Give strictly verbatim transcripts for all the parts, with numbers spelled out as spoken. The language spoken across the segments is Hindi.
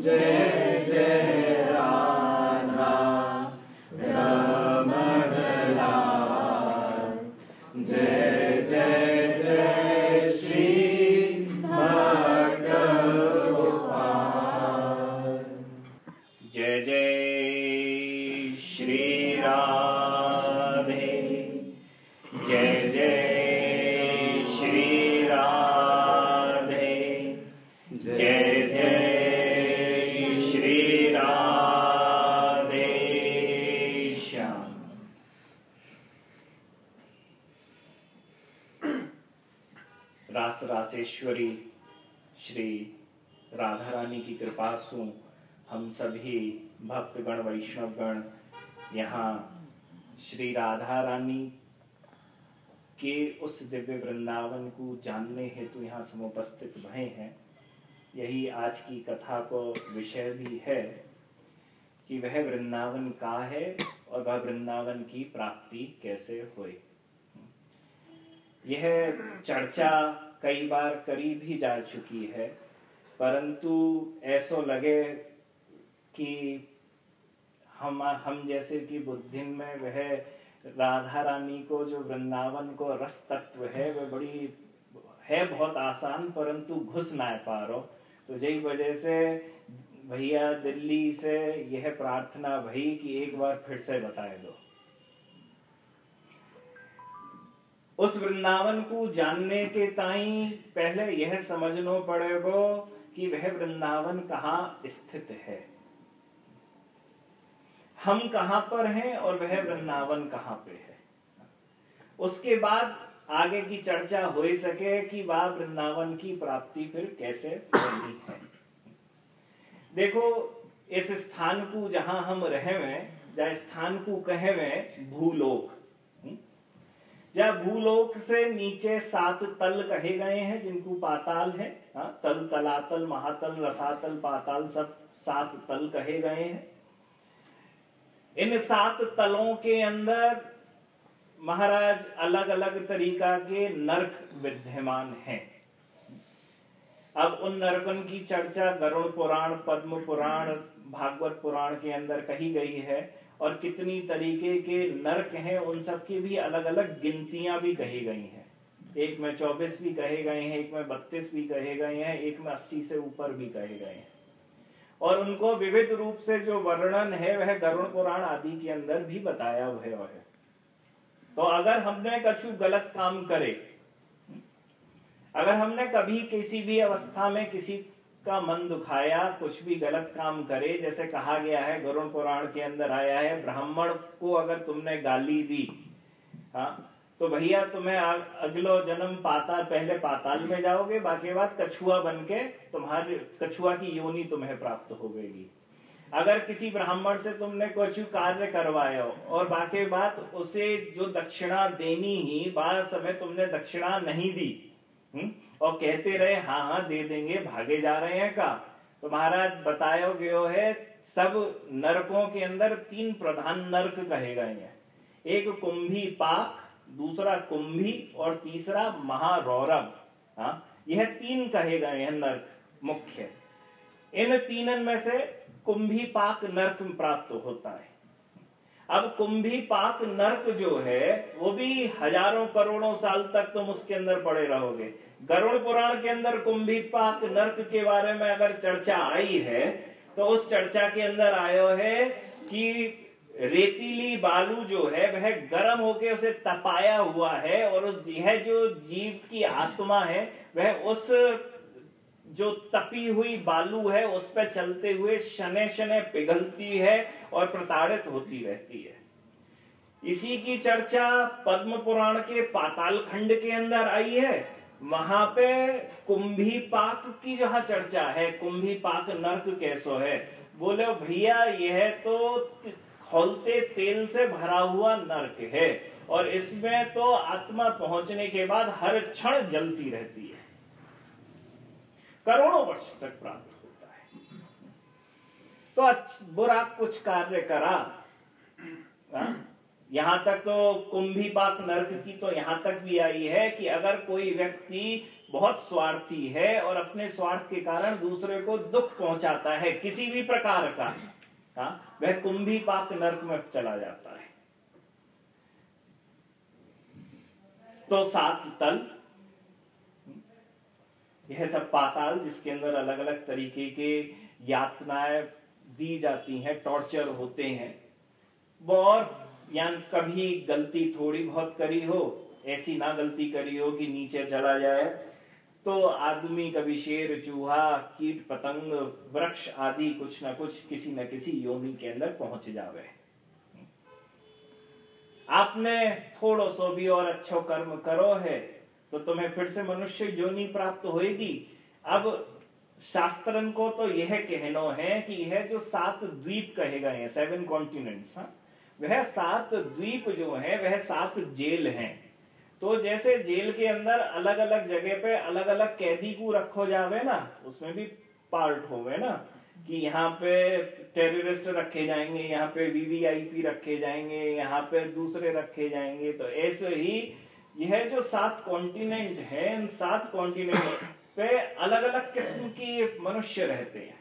जय जय राधा रमण लाल, जय जय जय श्री भक्त गोपाल, जय जय श्री राधे, जय जय श्री राधे, जय जय श्री राधे श्याम। रास रासेश्वरी श्री राधा रानी की कृपा से हम सभी भक्तगण वैष्णवगण यहाँ श्री राधा रानी के उस दिव्य वृंदावन को जानने हेतु यहाँ समुपस्थित भये हैं। यही आज की कथा को विषय भी है कि वह वृंदावन का है और वह वृंदावन की प्राप्ति कैसे हुई। यह चर्चा कई बार करी भी जा चुकी है, परंतु ऐसो लगे कि हम हम जैसे कि बुद्धि में वह राधा रानी को जो वृंदावन को रस तत्व है वह बड़ी है बहुत आसान, परंतु घुस ना पा रहो। तो यही वजह से भैया दिल्ली से यह प्रार्थना भई कि एक बार फिर से बताए दो। उस वृंदावन को जानने के ताई पहले यह समझना पड़ेगा कि वह वृंदावन कहाँ स्थित है, हम कहां पर हैं और वह वृंदावन कहां पे है। उसके बाद आगे की चर्चा हो सके कि वह वृंदावन की प्राप्ति फिर कैसे होनी है। देखो, इस स्थान को जहां हम रहे हैं, जहाँ स्थान को कहे में भूलोक, जहाँ भूलोक से नीचे सात तल कहे गए हैं जिनको पाताल है। हाँ, तल, तलातल, महातल, रसातल, पाताल सब सात तल कहे गए हैं। इन सात तलों के अंदर महाराज अलग अलग तरीका के नरक विद्यमान हैं। अब उन नरकन की चर्चा गरुड़ पुराण, पद्म पुराण, भागवत पुराण के अंदर कही गई है और कितनी तरीके के नरक हैं उन सब की भी अलग अलग गिनतियां भी कही गई हैं। एक में चौबीस भी कहे गए हैं, एक में बत्तीस भी कहे गए हैं, एक में अस्सी से ऊपर भी कहे गए हैं और उनको विविध रूप से जो वर्णन है वह गरुड़ पुराण आदि के अंदर भी बताया हुआ है। तो अगर हमने कछु गलत काम करे, अगर हमने कभी किसी भी अवस्था में किसी का मन दुखाया, कुछ भी गलत काम करे, जैसे कहा गया है गरुड़ पुराण के अंदर आया है, ब्राह्मण को अगर तुमने गाली दी, हाँ, तो भैया तुम्हें अगलो जन्म पाताल, पहले पाताल में जाओगे, बाकी बात कछुआ बनके तुम्हारी कछुआ की योनि तुम्हें प्राप्त होगी। अगर किसी ब्राह्मण से तुमने कुछ कार्य करवाया और बाकी बात उसे जो दक्षिणा देनी ही बाद समय तुमने दक्षिणा नहीं दी, हुँ? और कहते रहे हाँ हाँ दे देंगे, भागे जा रहे हैं का, तो महाराज बताया गयो है सब नरकों के अंदर तीन प्रधान नरक कहे गए हैं। एक कुंभी पाक, दूसरा कुंभी और तीसरा महारौरव। हाँ, यह तीन कहे गए हैं नरक मुख्य। इन तीनन में से कुंभी पाक नरक प्राप्त होता है। अब कुंभी पाक नरक जो है वो भी हजारों करोड़ों साल तक तुम उसके अंदर पड़े रहोगे। गरुड़ पुराण के अंदर कुंभी पाक नरक के बारे में अगर चर्चा आई है तो उस चर्चा के अंदर आयो है कि रेतीली बालू जो है वह गर्म होके उसे तपाया हुआ है और यह जो जीव की आत्मा है वह उस जो तपी हुई बालू है उस पर चलते हुए शने शने पिघलती है और प्रताड़ित होती रहती है। इसी की चर्चा पद्म पुराण के पाताल खंड के अंदर आई है। वहां पे कुंभी पाक की जहां चर्चा है, कुंभी पाक नरक कैसो है, बोले भैया यह तो खौलते तेल से भरा हुआ नरक है और इसमें तो आत्मा पहुंचने के बाद हर क्षण जलती रहती है, करोड़ों वर्ष तक प्राप्त होता है। तो बुरा कुछ कार्य करा, यहां तक तो कुंभी पाक नरक की तो यहां तक भी आई है कि अगर कोई व्यक्ति बहुत स्वार्थी है और अपने स्वार्थ के कारण दूसरे को दुख पहुंचाता है किसी भी प्रकार का, हाँ, वह कुंभी पाक नरक में चला जाता है। तो सात तल, यह सब पाताल जिसके अंदर अलग अलग तरीके के यातनाएं दी जाती हैं, टॉर्चर होते हैं। वो और यान कभी गलती थोड़ी बहुत करी हो, ऐसी ना गलती करी हो कि नीचे चला जाए, तो आदमी कभी शेर, चूहा, कीट पतंग, वृक्ष आदि कुछ ना कुछ किसी न किसी योनि के अंदर पहुंच जावे। आपने थोड़ो सो भी और अच्छो कर्म करो है तो तुम्हें फिर से मनुष्य योनि प्राप्त होएगी। अब शास्त्रन को तो यह कहनो है कि यह जो सात द्वीप कहे गए हैं, सेवन कॉन्टिनेंट्स, वह सात द्वीप जो है वह सात जेल हैं। तो जैसे जेल के अंदर अलग अलग जगह पे अलग अलग कैदी को रखो जावे ना, उसमें भी पार्ट होवे ना कि यहाँ पे टेररिस्ट रखे जाएंगे, यहाँ पे वीवीआईपी रखे जाएंगे, यहाँ पे दूसरे रखे जाएंगे। तो ऐसे ही यह जो सात कॉन्टिनेंट है, इन सात कॉन्टिनेंट पे अलग अलग किस्म की मनुष्य रहते हैं।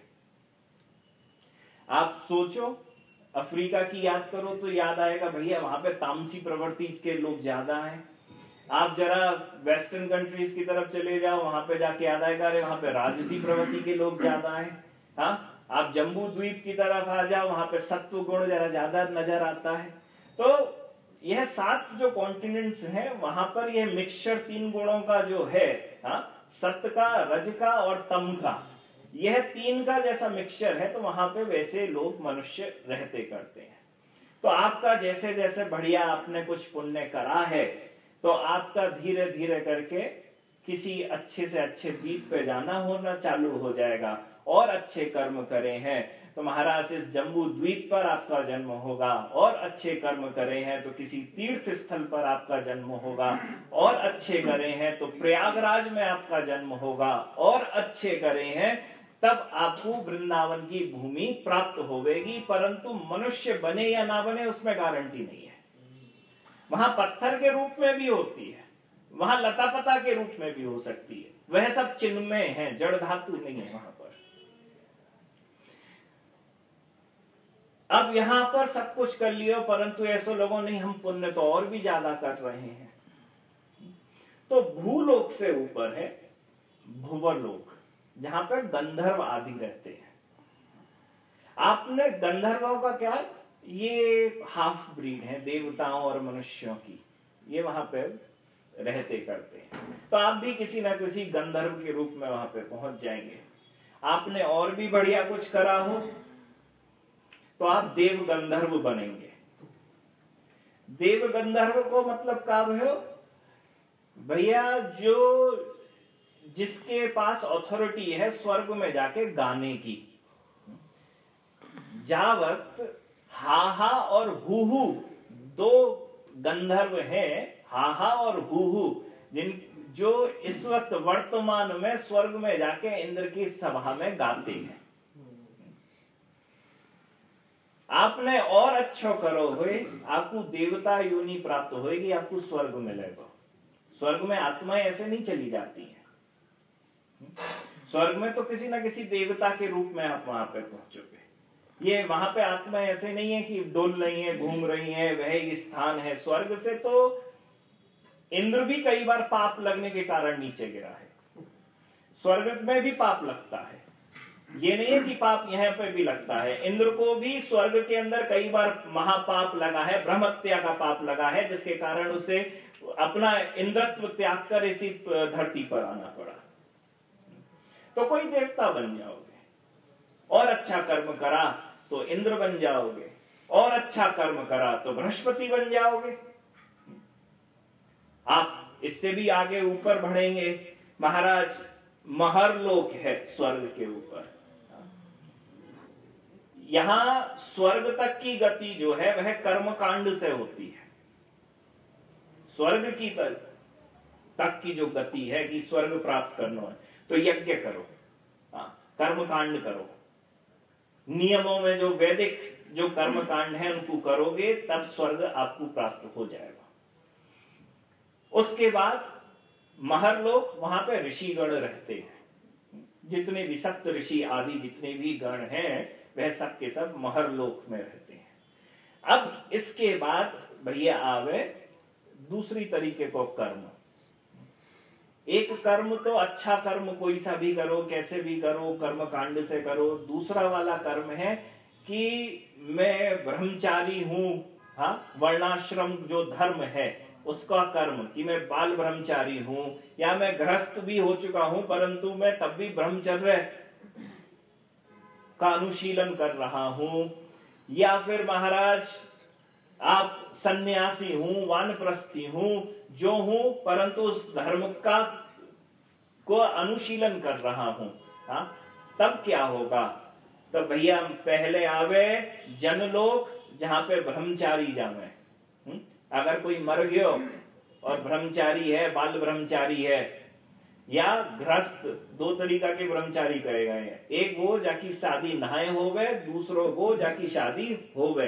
आप सोचो, अफ्रीका की याद करो तो याद आएगा भैया वहां पे तामसी प्रवृत्ति के लोग ज्यादा हैं। आप जरा वेस्टर्न कंट्रीज की तरफ चले जाओ, वहां पे जाके याद आएगा अरे वहां पे राजसी प्रवृत्ति के लोग ज्यादा हैं। हाँ, आप जम्बू द्वीप की तरफ आ जाओ, वहां पे सत्व गुण जरा ज्यादा नजर आता है। तो यह सात जो कॉन्टिनेंट्स हैं वहां पर यह मिक्सचर तीन गुणों का जो है, हाँ, सत्य का, रज का और तम का, यह तीन का जैसा मिक्सचर है, तो वहां पे वैसे लोग मनुष्य रहते करते हैं। तो आपका जैसे जैसे बढ़िया आपने कुछ पुण्य करा है तो आपका धीरे धीरे करके किसी अच्छे से अच्छे द्वीप पे जाना होना चालू हो जाएगा। और अच्छे कर्म करे हैं तो महाराज इस जम्बू द्वीप पर आपका जन्म होगा, और अच्छे कर्म करे हैं तो किसी तीर्थ स्थल पर आपका जन्म होगा, और अच्छे करे हैं तो प्रयागराज में आपका जन्म होगा, और अच्छे करे हैं तब आपको वृंदावन की भूमि प्राप्त होवेगी। परंतु मनुष्य बने या ना बने उसमें गारंटी नहीं है। वहां पत्थर के रूप में भी होती है, वहां लता पता के रूप में भी हो सकती है, वह सब चिन्मय है, जड़ धातु नहीं है वहां पर। अब यहां पर सब कुछ कर लियो, परंतु ऐसे लोगों नहीं, हम पुण्य तो और भी ज्यादा कर रहे हैं। तो भूलोक से ऊपर है भुवरलोक, जहां पर गंधर्व आदि रहते हैं। आपने गंधर्वों का क्या, ये हाफ ब्रीड है देवताओं और मनुष्यों की, ये वहां पे रहते करते हैं। तो आप भी किसी ना किसी गंधर्व के रूप में वहां पे पहुंच जाएंगे। आपने और भी बढ़िया कुछ करा हो तो आप देव गंधर्व बनेंगे। देव गंधर्व को मतलब क्या हो भैया, जो जिसके पास अथॉरिटी है स्वर्ग में जाके गाने की। जावत हाहा और हुहु दो गंधर्व हैं, हाहा और हुहु, जिन जो इस वक्त वर्तमान में स्वर्ग में जाके इंद्र की सभा में गाते हैं। आपने और अच्छो करो हुए आपको देवता योनि प्राप्त होगी, आपको स्वर्ग मिलेगा। स्वर्ग में आत्माएं ऐसे नहीं चली जाती हैं। स्वर्ग में तो किसी ना किसी देवता के रूप में आप वहां पे पहुंचोगे। ये वहां पे आत्मा ऐसे नहीं है कि डोल रही है, घूम रही है, वह स्थान है। स्वर्ग से तो इंद्र भी कई बार पाप लगने के कारण नीचे गिरा है। स्वर्ग में भी पाप लगता है, ये नहीं है कि पाप यहाँ पे भी लगता है। इंद्र को भी स्वर्ग के अंदर कई बार महापाप लगा है, ब्रह्मत्या का पाप लगा है, जिसके कारण उसे अपना इंद्रत्व त्याग कर इसी धरती पर आना पड़ा। तो कोई देवता बन जाओगे, और अच्छा कर्म करा तो इंद्र बन जाओगे, और अच्छा कर्म करा तो बृहस्पति बन जाओगे। आप इससे भी आगे ऊपर बढ़ेंगे। महाराज महरलोक है स्वर्ग के ऊपर। यहां स्वर्ग तक की गति जो है वह कर्मकांड से होती है। स्वर्ग की तक, तक की जो गति है कि स्वर्ग प्राप्त करना है तो यज्ञ करो, कर्मकांड करो, नियमों में जो वैदिक जो कर्मकांड है उनको करोगे तब स्वर्ग आपको प्राप्त हो जाएगा। उसके बाद महरलोक, वहां पे ऋषिगण रहते हैं। जितने भी सप्त ऋषि आदि जितने भी गण हैं वह सब के सब महरलोक में रहते हैं। अब इसके बाद भैया आवे दूसरी तरीके को कर्म। एक कर्म तो अच्छा कर्म कोई सा भी करो, कैसे भी करो, कर्म कांड से करो। दूसरा वाला कर्म है कि मैं ब्रह्मचारी हूं, हाँ, वर्णाश्रम जो धर्म है उसका कर्म, कि मैं बाल ब्रह्मचारी हूं या मैं गृहस्थ भी हो चुका हूं परंतु मैं तब भी ब्रह्मचर्य का अनुशीलन कर रहा हूं, या फिर महाराज आप सन्यासी हूं, वानप्रस्थी हूं, जो हूं परंतु उस धर्म का को अनुशीलन कर रहा हूं, हाँ, तब क्या होगा? तो भैया पहले आवे जनलोक जहां पे ब्रह्मचारी जावे। अगर कोई मर गयो और ब्रह्मचारी है, बाल ब्रह्मचारी है या गृहस्थ, दो तरीका के ब्रह्मचारी कहे गए हैं। एक वो जाकी शादी नहाए होवे, दूसरो वो जाकी शादी होवे,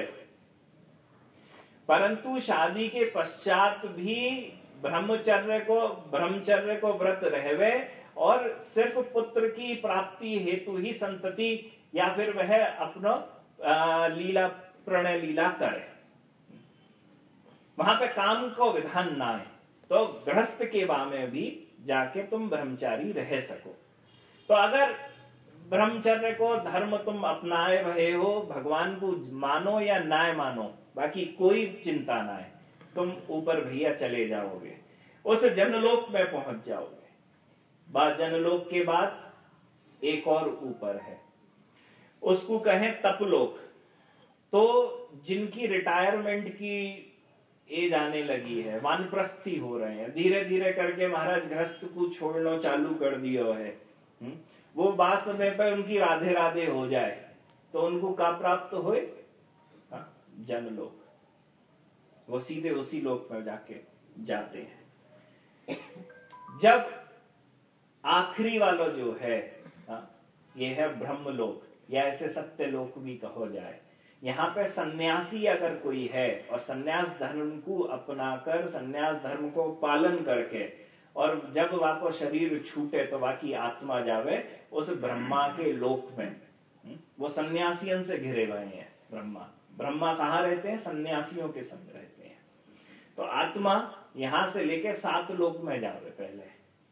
परंतु शादी के पश्चात भी ब्रह्मचर्य को ब्रह्मचर्य को व्रत रहवे और सिर्फ पुत्र की प्राप्ति हेतु ही संतति या फिर वह अपना लीला प्रणय लीला करे, वहां पे काम को विधान ना है। तो गृहस्थ के बा में भी जाके तुम ब्रह्मचारी रह सको। तो अगर ब्रह्मचर्य को धर्म तुम अपनाए रहे हो, भगवान को मानो या ना मानो, बाकी कोई चिंता ना है, तुम ऊपर भैया चले जाओगे, उस जनलोक में पहुंच जाओगे। बाद जनलोक के बाद एक और ऊपर है, उसको कहें तपलोक। तो जिनकी रिटायरमेंट की एज आने लगी है, वानप्रस्थी हो रहे हैं, धीरे धीरे करके महाराज गृहस्थ को छोड़ना चालू कर दिया है, हुँ? वो बात समय पर उनकी राधे राधे हो जाए तो उनको क्या प्राप्त होए? जनलोक। वो सीधे उसी लोक में जाके जाते हैं। जब आखिरी वाला जो है, ये है ब्रह्मलोक या ऐसे सत्यलोक भी कहो जाए। यहाँ पे सन्यासी अगर कोई है और सन्यास धर्म को अपनाकर सन्यास धर्म को पालन करके और जब वाको शरीर छूटे तो बाकी आत्मा जावे उस ब्रह्मा के लोक में। वो सन्यासियों से घिरे हुए हैं ब्रह्मा। ब्रह्मा कहाँ रहते हैं? सन्यासियों के संग रहते हैं। तो आत्मा यहां से लेके सात लोक में जावे। पहले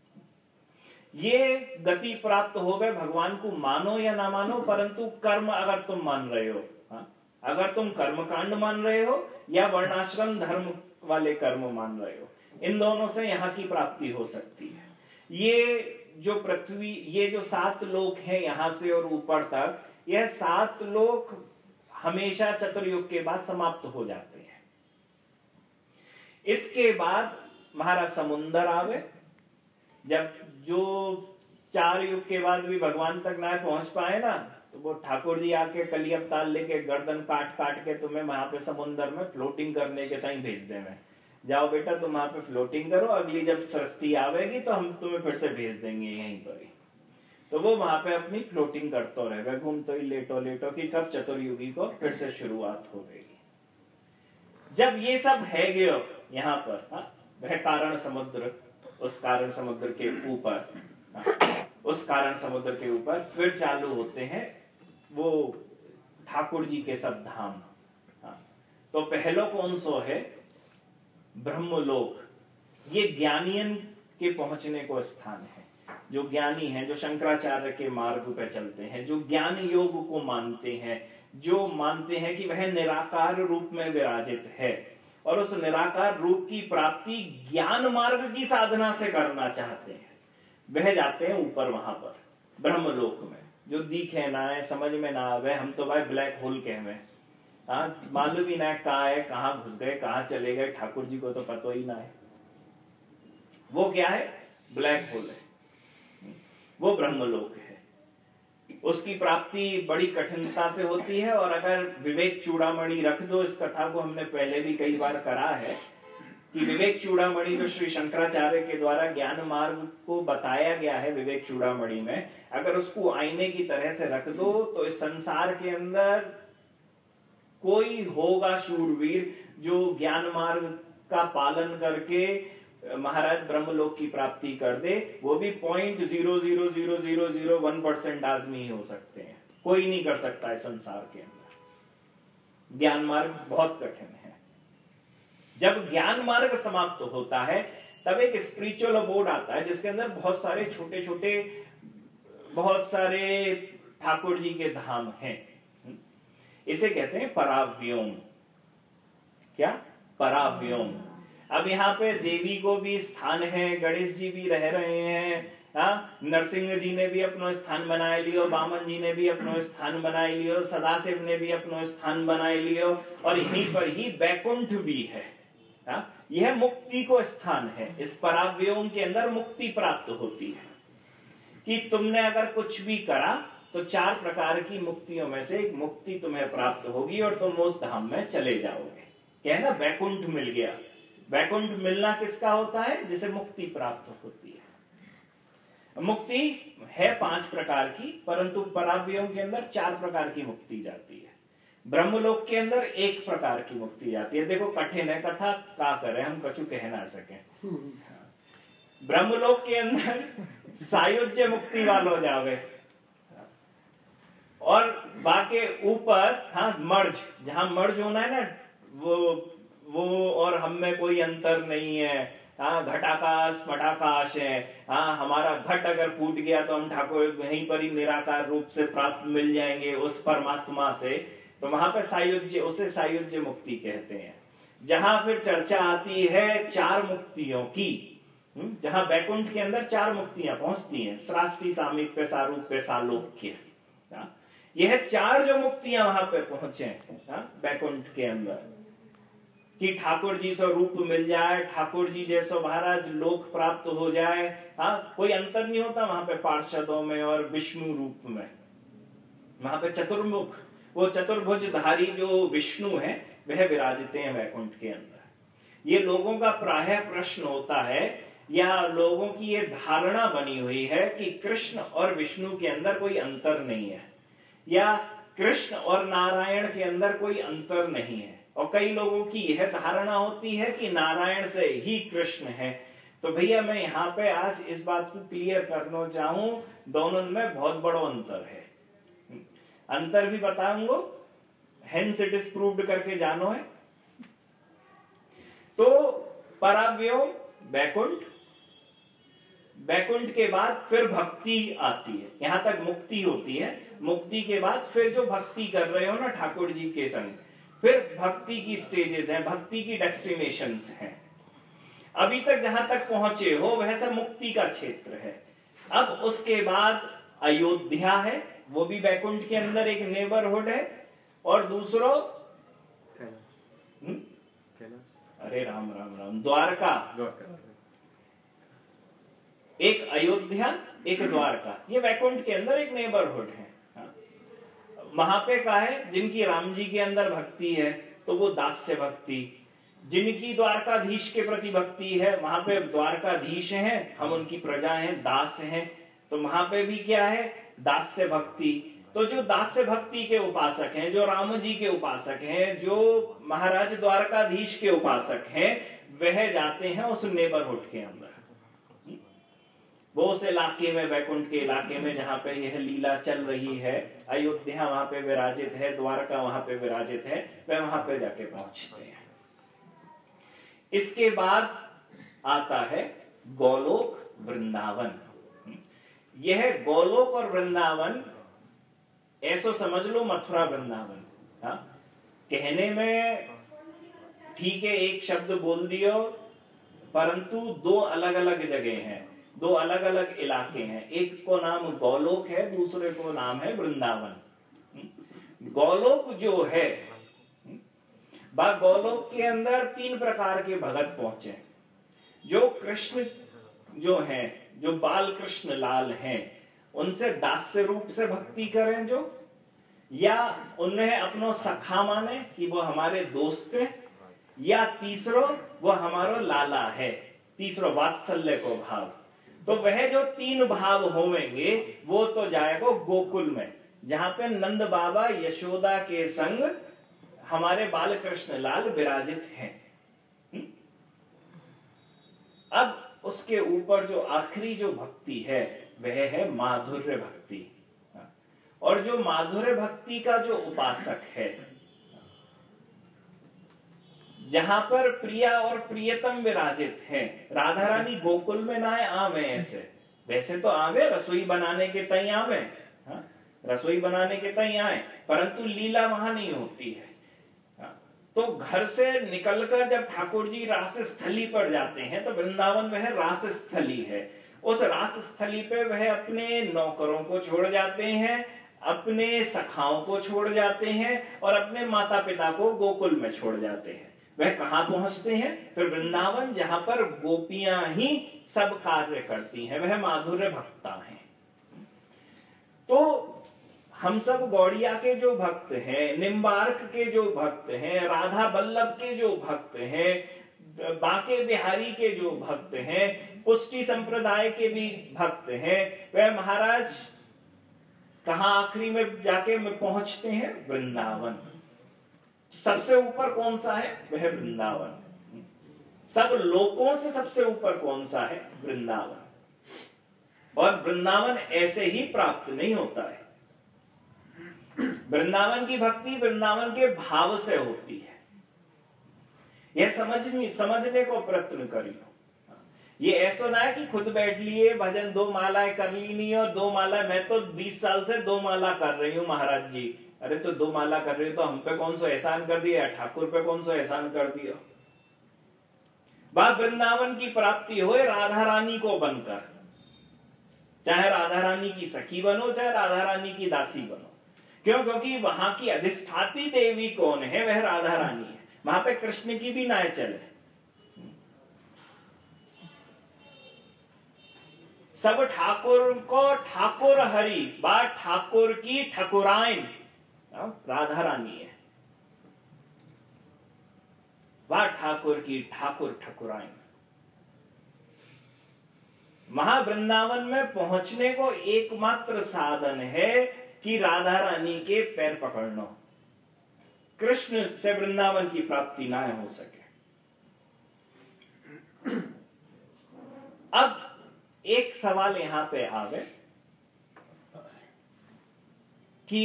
ये गति प्राप्त हो गए, भगवान को मानो या ना मानो, परंतु कर्म अगर तुम मान रहे हो, हाँ? अगर तुम कर्म कांड मान रहे हो या वर्णाश्रम धर्म वाले कर्म मान रहे हो, इन दोनों से यहाँ की प्राप्ति हो सकती है। ये जो पृथ्वी, ये जो सात लोक है यहां से और ऊपर तक, यह सात लोक हमेशा चतुर्युग के बाद समाप्त हो जाते हैं। इसके बाद महाराज समुंदर आवे। जब जो चार युग के बाद भी भगवान तक ना पहुंच पाए ना, तो वो ठाकुर जी आके कली अवतार लेके गर्दन काट काट के तुम्हें वहां पे समुंदर में फ्लोटिंग करने के टाइम भेज दे। में जाओ बेटा तुम वहां पे फ्लोटिंग करो, अगली जब सृष्टि आवेगी तो हम तुम्हें फिर से भेज देंगे यहीं पर ही। तो वो वहां पे अपनी फ्लोटिंग करते रहेगा, घूमते ही लेटो लेटो कि कब चतुर्युगी को फिर से शुरुआत हो गई। जब ये सब है गयो यहाँ पर, हाँ, वह कारण समुद्र, उस कारण समुद्र के ऊपर, हाँ, उस कारण समुद्र के ऊपर फिर चालू होते हैं वो ठाकुर जी के सब धाम। हाँ, तो पहलो कौन सो है? ब्रह्मलोक। ये ज्ञानियन के पहुंचने को स्थान है। जो ज्ञानी हैं, जो शंकराचार्य के मार्ग पे चलते हैं, जो ज्ञान योग को मानते हैं, जो मानते हैं कि वह निराकार रूप में विराजित है और उस निराकार रूप की प्राप्ति ज्ञान मार्ग की साधना से करना चाहते हैं, वह जाते हैं ऊपर वहां पर ब्रह्मलोक में। जो दिखे ना है, समझ में ना आवे, हम तो भाई ब्लैक होल कहे, हाँ, मालूम ही ना कहाँ है, कहाँ घुस गए, कहाँ चले गए, ठाकुर जी को तो पता ही ना है। वो क्या है? ब्लैक होल है, वो ब्रह्मलोक है। उसकी प्राप्ति बड़ी कठिनता से होती है। और अगर विवेक चूड़ामणि रख दो, इस कथा को हमने पहले भी कई बार करा है कि विवेक चूड़ामणि जो श्री शंकराचार्य के द्वारा ज्ञान मार्ग को बताया गया है विवेक चूड़ामणि में, अगर उसको आईने की तरह से रख दो तो इस संसार के अंदर कोई होगा शूरवीर जो ज्ञान मार्ग का पालन करके महाराज ब्रह्मलोक की प्राप्ति कर दे, वो भी point zero zero zero zero zero one percent आदमी ही हो सकते हैं, कोई नहीं कर सकता है संसार के अंदर। ज्ञान मार्ग बहुत कठिन है। जब ज्ञान मार्ग समाप्त होता है तब एक स्पिरिचुअल अबोर्ड आता है जिसके अंदर बहुत सारे छोटे छोटे बहुत सारे ठाकुर जी के धाम हैं। इसे कहते हैं पराव्योम। क्या? पराव्योम। अब यहाँ पे देवी को भी स्थान है, गणेश जी भी रह रहे हैं, हाँ, नरसिंह जी ने भी अपना स्थान बनाए लियो, बामन जी ने भी अपना स्थान बनाए लियो, सदाशिव ने भी अपना स्थान बनाए लियो, और यहीं पर ही बैकुंठ भी है। हाँ, यह मुक्ति को स्थान है। इस पराव्योम के अंदर मुक्ति प्राप्त होती है कि तुमने अगर कुछ भी करा तो चार प्रकार की मुक्तियों में से एक मुक्ति तुम्हें प्राप्त होगी और तुम उस धाम में चले जाओगे। क्या है ना, बैकुंठ मिल गया। बैकुंठ मिलना किसका होता है? जिसे मुक्ति प्राप्त होती है। मुक्ति है पांच प्रकार की, परंतु पराव्योम के अंदर चार प्रकार की मुक्ति जाती है। ब्रह्मलोक के अंदर एक प्रकार की मुक्ति जाती है। देखो कठिन है, कथा का करें, हम कछु कह ना सके। ब्रह्मलोक के अंदर सायुज्य मुक्ति वालों जावे, और बाकी ऊपर हाँ मर्ज, जहां मर्ज होना है ना, वो वो और हम में कोई अंतर नहीं है। हाँ, घटाकाश मठाकाश है। हाँ, हमारा घट अगर फूट गया तो हम ठाकुर वहीं पर ही निराकार रूप से प्राप्त मिल जाएंगे उस परमात्मा से। तो वहां पे सायुज्य, उसे सायुज्य मुक्ति कहते हैं। जहां फिर चर्चा आती है चार मुक्तियों की, जहां बैकुंठ के अंदर चार मुक्तियां पहुंचती हैं, सृष्टि, सामीप्य, सारूप्य, सालोक्य। यह चार जो मुक्तियां वहां पे पहुंचे बैकुंठ के अंदर, कि ठाकुर जी से रूप मिल जाए, ठाकुर जी जैसो महाराज लोक प्राप्त हो जाए। हाँ, कोई अंतर नहीं होता वहां पे पार्षदों में और विष्णु रूप में। वहां पे चतुर्मुख, वो चतुर्भुजधारी जो विष्णु है वह विराजते हैं वैकुंठ के अंदर। ये लोगों का प्रायः प्रश्न होता है, या लोगों की ये धारणा बनी हुई है कि कृष्ण और विष्णु के अंदर कोई अंतर नहीं है, या कृष्ण और नारायण के अंदर कोई अंतर नहीं है। और कई लोगों की यह धारणा होती है कि नारायण से ही कृष्ण है। तो भैया मैं यहाँ पे आज इस बात को क्लियर करना चाहूं, दोनों में बहुत बड़ा अंतर है। अंतर भी बताऊंगा, हेंस इट इज प्रूव्ड करके जानो है। तो पराव्योम बैकुंठ, बैकुंठ के बाद फिर भक्ति आती है। यहां तक मुक्ति होती है। मुक्ति के बाद फिर जो भक्ति कर रहे हो ना ठाकुर जी के संग, फिर भक्ति की स्टेजेस हैं, भक्ति की डेस्टिनेशंस हैं। अभी तक जहां तक पहुंचे हो वह सब मुक्ति का क्षेत्र है। अब उसके बाद अयोध्या है, वो भी बैकुंठ के अंदर एक नेबरहुड है। और दूसरो अरे राम राम राम द्वारका, एक अयोध्या एक द्वारका, ये वैकुंठ के अंदर एक नेबरहुड है। वहां पे का है, जिनकी राम जी के अंदर भक्ति है तो वो दास्य भक्ति, जिनकी द्वारकाधीश के प्रति भक्ति है वहां पे द्वारकाधीश हैं, हम उनकी प्रजा हैं, दास हैं। तो वहां पे भी क्या है, दास्य भक्ति। तो जो दास्य भक्ति के उपासक हैं, जो राम जी के उपासक हैं, जो महाराज द्वारकाधीश के उपासक हैं, वह जाते हैं उस नेबरहुड के अंदर, वो उस इलाके में, वैकुंठ के इलाके में जहां पे यह लीला चल रही है। अयोध्या वहां पे विराजित है, द्वारका वहां पे विराजित है, वह वहां पे जाके पहुंचते हैं। इसके बाद आता है गोलोक वृंदावन। यह गोलोक और वृंदावन ऐसो समझ लो मथुरा वृंदावन। हाँ, कहने में ठीक है, एक शब्द बोल दियो, परंतु दो अलग अलग जगह हैं, दो अलग अलग इलाके हैं। एक को नाम गोलोक है, दूसरे को नाम है वृंदावन। गोलोक जो है, बा गोलोक के अंदर तीन प्रकार के भगत पहुंचे। जो कृष्ण जो हैं, जो बाल कृष्ण लाल हैं, उनसे दास्य रूप से भक्ति करें जो, या उन्हें अपनो सखा माने कि वो हमारे दोस्त है, या तीसरो वो हमारो लाला है, तीसरो वात्सल्य को भाव। तो वह जो तीन भाव होंगे वो तो जाएगा गोकुल में, जहां पे नंद बाबा यशोदा के संग हमारे बाल कृष्ण लाल विराजित हैं। अब उसके ऊपर जो आखिरी जो भक्ति है वह है माधुर्य भक्ति। और जो माधुर्य भक्ति का जो उपासक है, जहां पर प्रिया और प्रियतम विराजित हैं, राधा रानी गोकुल में ना आवे ऐसे, वैसे तो आवे रसोई बनाने के तय आवे, हाँ? रसोई बनाने के तय आए, परंतु लीला वहां नहीं होती है। हाँ? तो घर से निकलकर जब ठाकुर जी रास स्थली पर जाते हैं तो वृंदावन वह रास स्थली है। उस रास स्थली पे वह अपने नौकरों को छोड़ जाते हैं, अपने सखाओं को छोड़ जाते हैं और अपने माता पिता को गोकुल में छोड़ जाते हैं। वह कहां पहुंचते हैं? फिर वृंदावन, जहां पर गोपियां ही सब कार्य करती हैं, वह माधुर्य भक्ता हैं। तो हम सब गौड़िया के जो भक्त हैं, निम्बार्क के जो भक्त हैं, राधा बल्लभ के जो भक्त हैं, बांके बिहारी के जो भक्त हैं, पुष्टि संप्रदाय के भी भक्त हैं, वह महाराज कहां आखिरी में जाके में पहुंचते हैं? वृंदावन। सबसे ऊपर कौन सा है? वह वृंदावन। सब लोकों से सबसे ऊपर कौन सा है? वृंदावन। और वृंदावन ऐसे ही प्राप्त नहीं होता है। वृंदावन की भक्ति वृंदावन के भाव से होती है। यह समझने समझने को प्रयत्न करियो। ये ऐसा ना है कि खुद बैठ लिए भजन दो मालाएं कर ली नहीं, और दो माला मैं तो बीस साल से दो माला कर रही हूं महाराज जी। अरे तो दो माला कर रही हो तो हम पे कौन सा एहसान कर दिया, ठाकुर पे कौन सा एहसान कर दिया। बात वृंदावन की प्राप्ति हो राधा रानी को बनकर, चाहे राधा रानी की सखी बनो, चाहे राधा रानी की दासी बनो। क्यों? क्योंकि वहां की अधिष्ठाती देवी कौन है? वह राधा रानी है। वहां पे कृष्ण की भी नाय चले। सब ठाकुर को ठाकुर हरि, बात ठाकुर की ठकुराइन राधा रानी है। वह ठाकुर की ठाकुर ठकुराइन। महावृंदावन में पहुंचने को एकमात्र साधन है कि राधा रानी के पैर पकड़ना। कृष्ण से वृंदावन की प्राप्ति ना हो सके। अब एक सवाल यहां पे आवे कि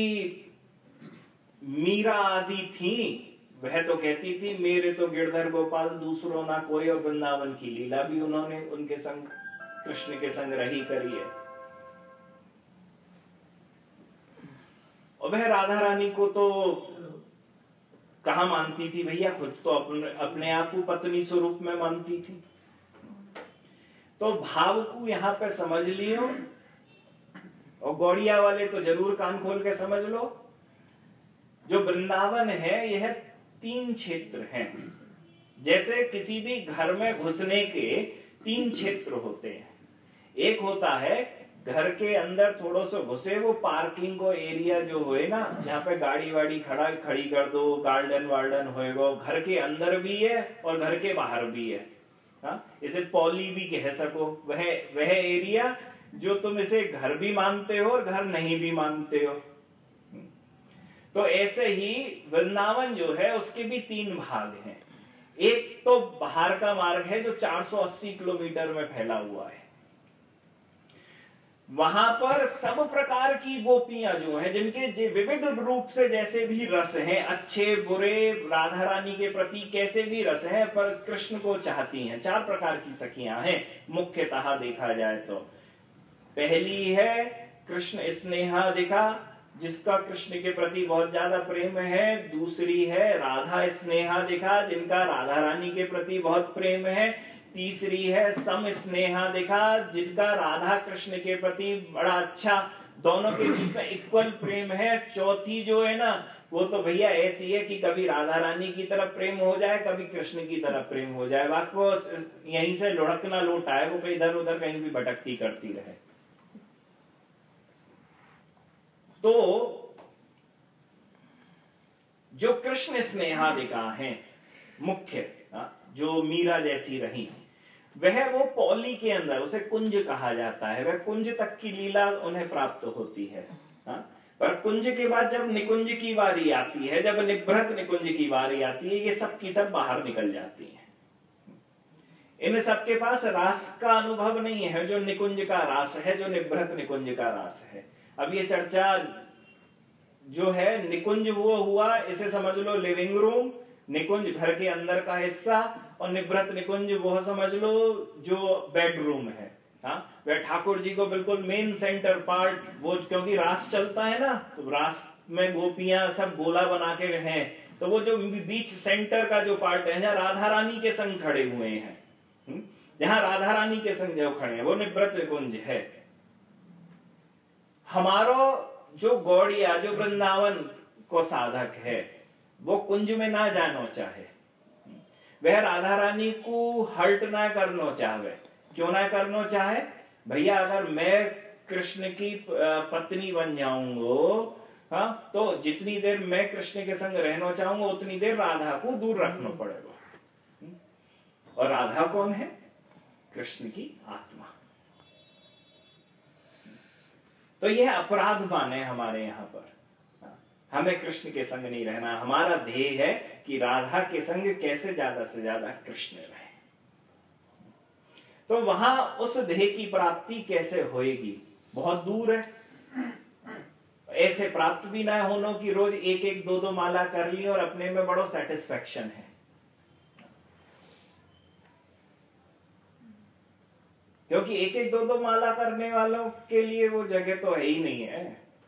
मीरा आदि थी, वह तो कहती थी मेरे तो गिरधर गोपाल दूसरों ना कोई, और वृंदावन की लीला भी उन्होंने उनके संग कृष्ण के संग रही करी है। और वह राधा रानी को तो कहां मानती थी भैया, खुद तो अपने अपने आप को पत्नी स्वरूप में मानती थी। तो भाव को यहां पे समझ लियो, और गौड़िया वाले तो जरूर कान खोल के समझ लो। जो वृंदावन है यह तीन क्षेत्र हैं। जैसे किसी भी घर में घुसने के तीन क्षेत्र होते हैं। एक होता है घर के अंदर थोड़ा सा घुसे, वो पार्किंग को एरिया जो होए ना, यहाँ पे गाड़ी वाड़ी खड़ा खड़ी कर दो, गार्डन वार्डन होएगा, घर के अंदर भी है और घर के बाहर भी है। हाँ, इसे पॉली भी कह सको। वह वह एरिया जो तुम इसे घर भी मानते हो और घर नहीं भी मानते हो। तो ऐसे ही वृंदावन जो है उसके भी तीन भाग हैं। एक तो बाहर का मार्ग है जो चार सौ अस्सी किलोमीटर में फैला हुआ है। वहां पर सब प्रकार की गोपियां जो हैं, जिनके विविध रूप से जैसे भी रस हैं, अच्छे बुरे, राधा रानी के प्रति कैसे भी रस हैं, पर कृष्ण को चाहती हैं। चार प्रकार की सखियां हैं मुख्यतः देखा जाए तो। पहली है कृष्ण स्नेहा दिखा, जिसका कृष्ण के प्रति बहुत ज्यादा प्रेम है। दूसरी है राधा स्नेहा दिखा, जिनका राधा रानी के प्रति बहुत प्रेम है। तीसरी है सम स्नेहा दिखा, जिनका राधा कृष्ण के प्रति बड़ा अच्छा, दोनों के बीच में इक्वल प्रेम है। चौथी जो है ना, वो तो भैया ऐसी है कि कभी राधा रानी की तरफ प्रेम हो जाए, कभी कृष्ण की तरफ प्रेम हो जाए, बाकी वो यहीं से लुढ़कना लौटा है, वो इधर उधर कहीं भी भटकती करती रहे। तो जो कृष्ण स्नेहादिका हैं मुख्य, जो मीरा जैसी रही, वह वो पौली के अंदर, उसे कुंज कहा जाता है। वह कुंज तक की लीला उन्हें प्राप्त होती है। हा? पर कुंज के बाद जब निकुंज की बारी आती है, जब निभृत निकुंज की बारी आती है, ये सब की सब बाहर निकल जाती है। इन सबके पास रास का अनुभव नहीं है, जो निकुंज का रास है, जो निभृत निकुंज का रास है। अब ये चर्चा जो है, निकुंज वो हुआ, इसे समझ लो लिविंग रूम, निकुंज घर के अंदर का हिस्सा, और निभृत निकुंज वो समझ लो जो बेडरूम है। हाँ, वह ठाकुर जी को बिल्कुल मेन सेंटर पार्ट, वो क्योंकि रास चलता है ना, तो रास में गोपियां सब गोला बना के रहे, तो वो जो बीच सेंटर का जो पार्ट है, जहां राधा रानी के संग खड़े हुए हैं, जहां राधा रानी के संग जो खड़े हैं, वो निभृत निकुंज है। हमारो जो गौड़िया, जो वृंदावन को साधक है, वो कुंज में ना जानो चाहे, वह राधा रानी को हर्ट ना करनो चाहे। क्यों ना करनो चाहे? भैया अगर मैं कृष्ण की पत्नी बन जाऊंगा, हाँ, तो जितनी देर मैं कृष्ण के संग रहना चाहूंगा उतनी देर राधा को दूर रखना पड़ेगा। और राधा कौन है? कृष्ण की आत्मा। तो यह अपराध माने हमारे यहां पर, हमें कृष्ण के संग नहीं रहना। हमारा ध्येय है कि राधा के संग कैसे ज्यादा से ज्यादा कृष्ण रहे। तो वहां उस ध्येय की प्राप्ति कैसे होएगी? बहुत दूर है। ऐसे प्राप्त भी ना होनो कि रोज एक एक दो दो माला कर ली और अपने में बड़ो सेटिस्फेक्शन है। क्योंकि एक एक दो दो माला करने वालों के लिए वो जगह तो है ही नहीं है।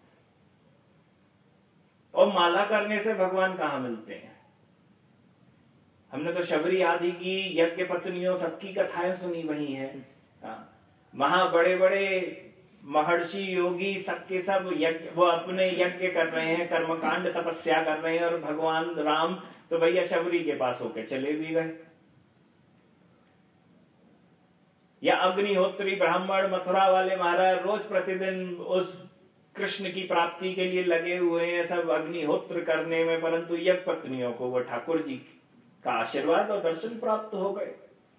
और माला करने से भगवान कहां मिलते हैं? हमने तो शबरी आदि की, यज्ञ पत्नियों सबकी कथाएं सुनी वही है। वहां बड़े बड़े महर्षि योगी सबके सब यज्ञ, वो अपने यज्ञ कर रहे हैं, कर्मकांड तपस्या कर रहे हैं, और भगवान राम तो भैया शबरी के पास होके चले भी गए। या अग्निहोत्री ब्राह्मण मथुरा वाले महाराज रोज प्रतिदिन उस कृष्ण की प्राप्ति के लिए लगे हुए हैं, सब अग्निहोत्र करने में, परंतु यज्ञ पत्नियों को वो ठाकुर जी का आशीर्वाद और दर्शन प्राप्त हो गए।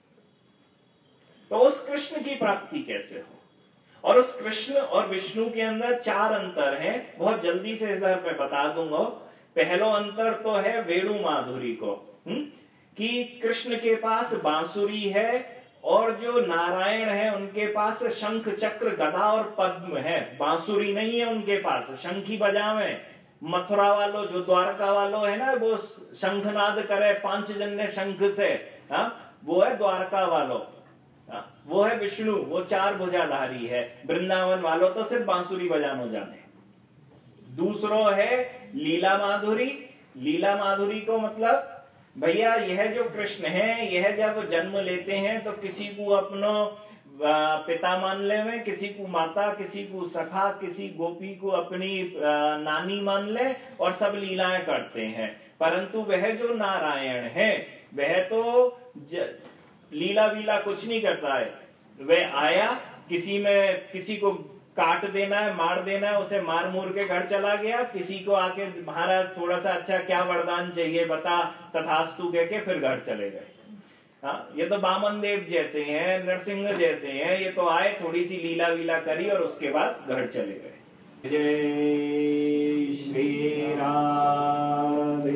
तो उस कृष्ण की प्राप्ति कैसे हो? और उस कृष्ण और विष्णु के अंदर चार अंतर हैं, बहुत जल्दी से इस बार मैं बता दूंगा। पहलो अंतर तो है वेणु माधुरी को, हुँ? कि कृष्ण के पास बांसुरी है, और जो नारायण है उनके पास शंख चक्र गदा और पद्म है। बांसुरी नहीं है उनके पास, शंख ही बजावे। मथुरा वालों, जो द्वारका वालों है ना, वो शंखनाद करे पांच जन्य शंख से, हा? वो है द्वारका वालों, हा? वो है विष्णु, वो चार भुजाधारी है। वृंदावन वालों तो सिर्फ बांसुरी बजानो जाने। दूसरो है लीला माधुरी। लीला माधुरी को मतलब भैया यह जो कृष्ण है, यह जब जन्म लेते हैं तो किसी को अपनो पिता मान ले में, किसी को माता, किसी को सखा, किसी गोपी को अपनी नानी मान ले, और सब लीलाएं करते हैं। परंतु वह जो नारायण है, वह तो लीला वीला कुछ नहीं करता है। वह आया, किसी में किसी को काट देना है, मार देना है, उसे मार मूर के घर चला गया। किसी को आके महाराज थोड़ा सा अच्छा क्या वरदान चाहिए बता, तथास्तु कह के फिर घर चले गए। हाँ, ये तो बामन देव जैसे हैं, नरसिंह जैसे हैं। ये तो आए, थोड़ी सी लीला वीला करी और उसके बाद घर चले गए। जय श्री राधे।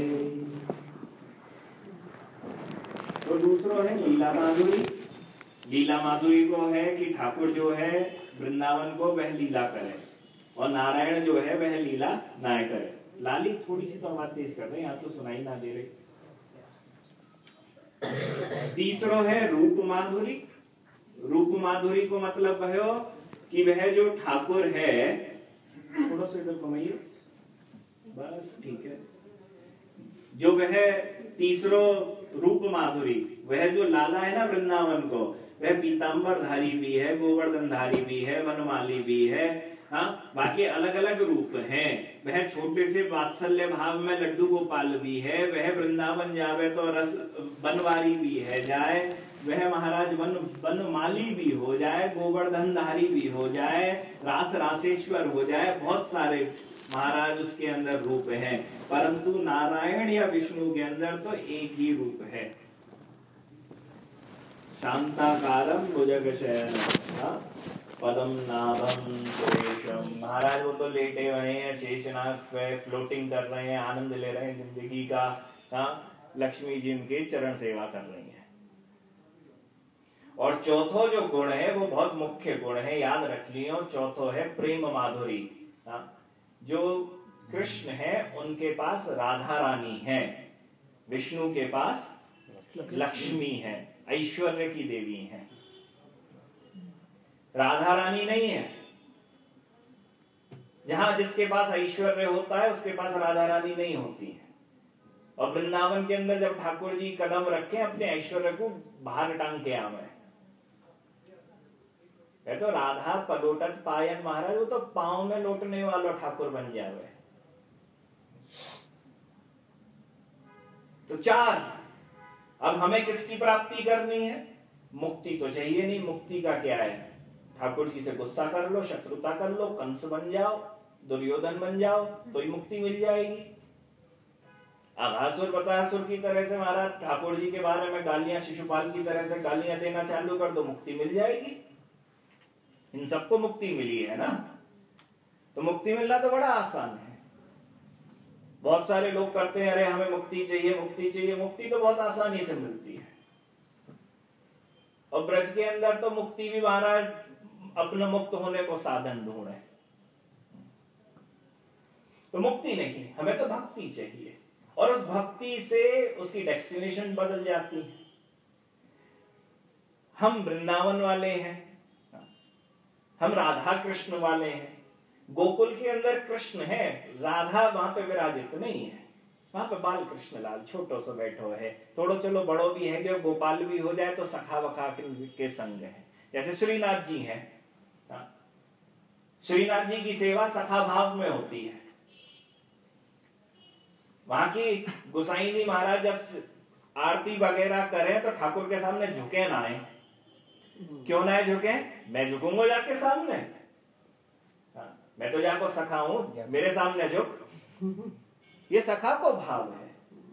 तो दूसरा है लीला माधुरी। लीला माधुरी को है कि ठाकुर जो है वृंदावन को वह लीला करे, और नारायण जो है वह लीला ना करे। लाली थोड़ी सी तो आवाज तेज कर रहे हैं, यहाँ तो सुनाई ना दे रही। तीसरो है रूप माधुरी। रूप माधुरी को मतलब है कि वह जो ठाकुर है, थोड़ा सा इधर घुमाइए, बस ठीक है। जो वह तीसरो रूप माधुरी, वह जो लाला है ना वृंदावन को, वह पीतांबर धारी भी है, गोवर्धन धारी भी है, वनमाली भी है। हाँ, बाकी अलग अलग रूप हैं। वह छोटे से वात्सल्य भाव में लड्डू गोपाल भी है। वह वृंदावन जावे तो रस बनवारी भी है जाए, वह महाराज वन वनमाली भी हो जाए, गोवर्धन धारी भी हो जाए, रास रासेश्वर हो जाए। बहुत सारे महाराज उसके अंदर रूप हैं, परंतु नारायण या विष्णु के अंदर तो एक ही रूप है, शांताकारम भुजगशयनम पदम नाभम सुरेशम। महाराज वो तो लेटे हुए हैं, शेषनाग पे फ्लोटिंग कर रहे हैं, आनंद ले रहे हैं जिंदगी का। हाँ, लक्ष्मी जी उनके चरण सेवा कर रही हैं। और चौथो जो गुण है वो बहुत मुख्य गुण है, याद रख लियो। चौथो है प्रेम माधुरी। जो कृष्ण है उनके पास राधा रानी है, विष्णु के पास लक्ष्मी है, ऐश्वर्य की देवी है। राधा रानी नहीं है। जहां जिसके पास ऐश्वर्य होता है उसके पास राधा रानी नहीं होती है। और वृंदावन के अंदर जब ठाकुर जी कदम रखे अपने ऐश्वर्य को बाहर टांग के आवे, तो राधा पलोटत पायन महाराज, वो तो पांव में लोटने वाला ठाकुर बन जावे। तो चार, अब हमें किसकी प्राप्ति करनी है? मुक्ति तो चाहिए नहीं। मुक्ति का क्या है? ठाकुर जी से गुस्सा कर लो, शत्रुता कर लो, कंस बन जाओ, दुर्योधन बन जाओ, तो ही मुक्ति मिल जाएगी। अघासुर बतासुर की तरह से महाराज ठाकुर जी के बारे में गालियां, शिशुपाल की तरह से गालियां देना चालू कर दो, मुक्ति मिल जाएगी। इन सबको मुक्ति मिली है ना, तो मुक्ति मिलना तो बड़ा आसान है। बहुत सारे लोग करते हैं, अरे हमें मुक्ति चाहिए, मुक्ति चाहिए। मुक्ति तो बहुत आसानी से मिलती है। और ब्रज के अंदर तो मुक्ति भी महाराज अपने मुक्त होने को साधन ढूंढे। तो मुक्ति नहीं, हमें तो भक्ति चाहिए। और उस भक्ति से उसकी डेस्टिनेशन बदल जाती है। हम वृंदावन वाले हैं, हम राधा कृष्ण वाले हैं। गोकुल के अंदर कृष्ण है, राधा वहां पे विराजित नहीं है। वहां पे बाल कृष्ण लाल छोटो सा बैठो है। थोड़ो चलो बड़ो भी है कि गोपाल भी हो जाए तो सखा वखा के, के संग है। जैसे श्रीनाथ जी हैं, श्रीनाथ जी की सेवा सखा भाव में होती है। वहां की गोसाई जी महाराज जब आरती वगैरह करें तो ठाकुर के सामने झुके ना आए। क्यों ना झुके? मैं झुकूंगा जाके सामने, मैं तो जाको सखा हूं, मेरे सामने झुक। ये सखा को भाव है।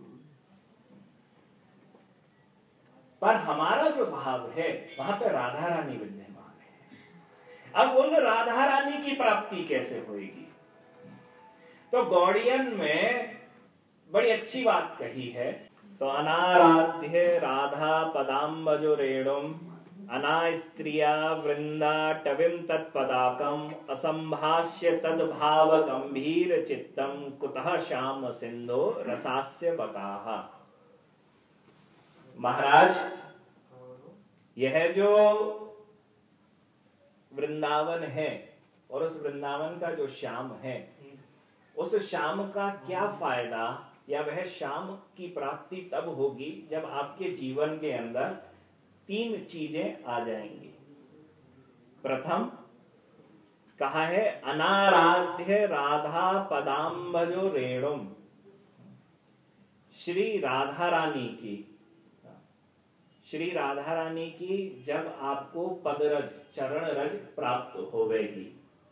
पर हमारा जो भाव है वहां पे राधा रानी विद्यमान है। अब उन राधा रानी की प्राप्ति कैसे होगी? तो गौड़ियन में बड़ी अच्छी बात कही है। तो अनाराध्य राधा पदाम्बजो रेणुम अनास्त्रिया वृंदा टविम तत्पदाकम असंभाष्य तद्भाव गंभीर चित्तम कुतः श्याम सिंधो रसास्य बकाह। महाराज, यह जो वृंदावन है और उस वृंदावन का जो श्याम है, उस श्याम का क्या फायदा या वह श्याम की प्राप्ति तब होगी जब आपके जीवन के अंदर तीन चीजें आ जाएंगी। प्रथम कहा है अनाराध्य राधा पदाम्बजो रेणुम, श्री राधा रानी की श्री राधा रानी की जब आपको पदरज चरण रज प्राप्त होवेगी,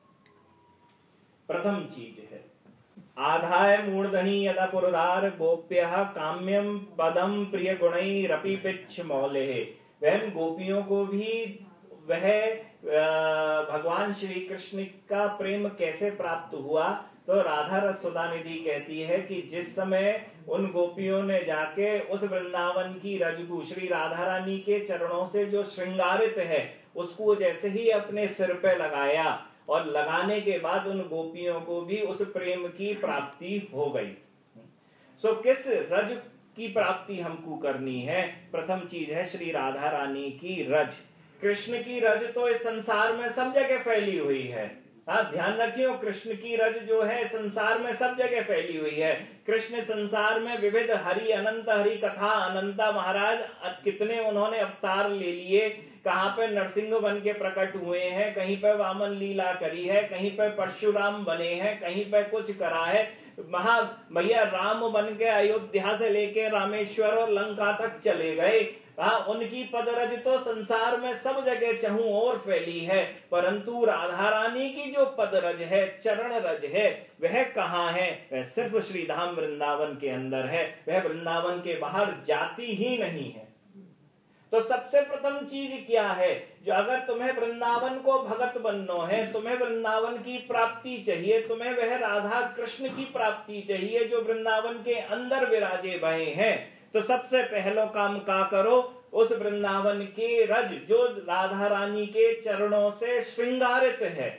प्रथम चीज है। आधाय मूर्धनि यदा पुरुदार गोप्यः काम्यम पदम प्रिय गुणैरपि पिच्छ मौले। वह गोपियों को भी वह भगवान श्री कृष्ण का प्रेम कैसे प्राप्त हुआ? तो राधा रसोदा निधि कहती है कि जिस समय उन गोपियों ने जाके उस वृंदावन की रजगु श्री राधा रानी के चरणों से जो श्रृंगारित है उसको जैसे ही अपने सिर पे लगाया और लगाने के बाद उन गोपियों को भी उस प्रेम की प्राप्ति हो गई। सो किस रज की प्राप्ति हमको करनी है? प्रथम चीज है श्री राधा रानी की रज। कृष्ण की रज तो इस संसार में सब जगह फैली हुई है। हाँ, ध्यान रखियो, कृष्ण की रज जो है संसार में सब जगह फैली हुई है। कृष्ण संसार में विविध हरि अनंत हरि कथा अनंता महाराज कितने उन्होंने अवतार ले लिए। कहां पे नरसिंह बन के प्रकट हुए हैं, कहीं पे वामन लीला करी है, कहीं पे परशुराम बने हैं, कहीं पे कुछ करा है। महा भैया राम बन के अयोध्या से लेके रामेश्वर और लंका तक चले गए। हाँ, उनकी पदरज तो संसार में सब जगह चहु और फैली है, परंतु राधा रानी की जो पदरज है, चरण रज है, वह कहाँ है? वह सिर्फ श्रीधाम वृंदावन के अंदर है। वह वृंदावन के बाहर जाती ही नहीं है। तो सबसे प्रथम चीज क्या है? जो अगर तुम्हें वृंदावन को भगत बनना है, तुम्हें वृंदावन की प्राप्ति चाहिए, तुम्हें वह राधा कृष्ण की प्राप्ति चाहिए जो वृंदावन के अंदर विराजे भये हैं, तो सबसे पहलो काम का करो, उस वृंदावन के रज जो राधा रानी के चरणों से श्रृंगारित है।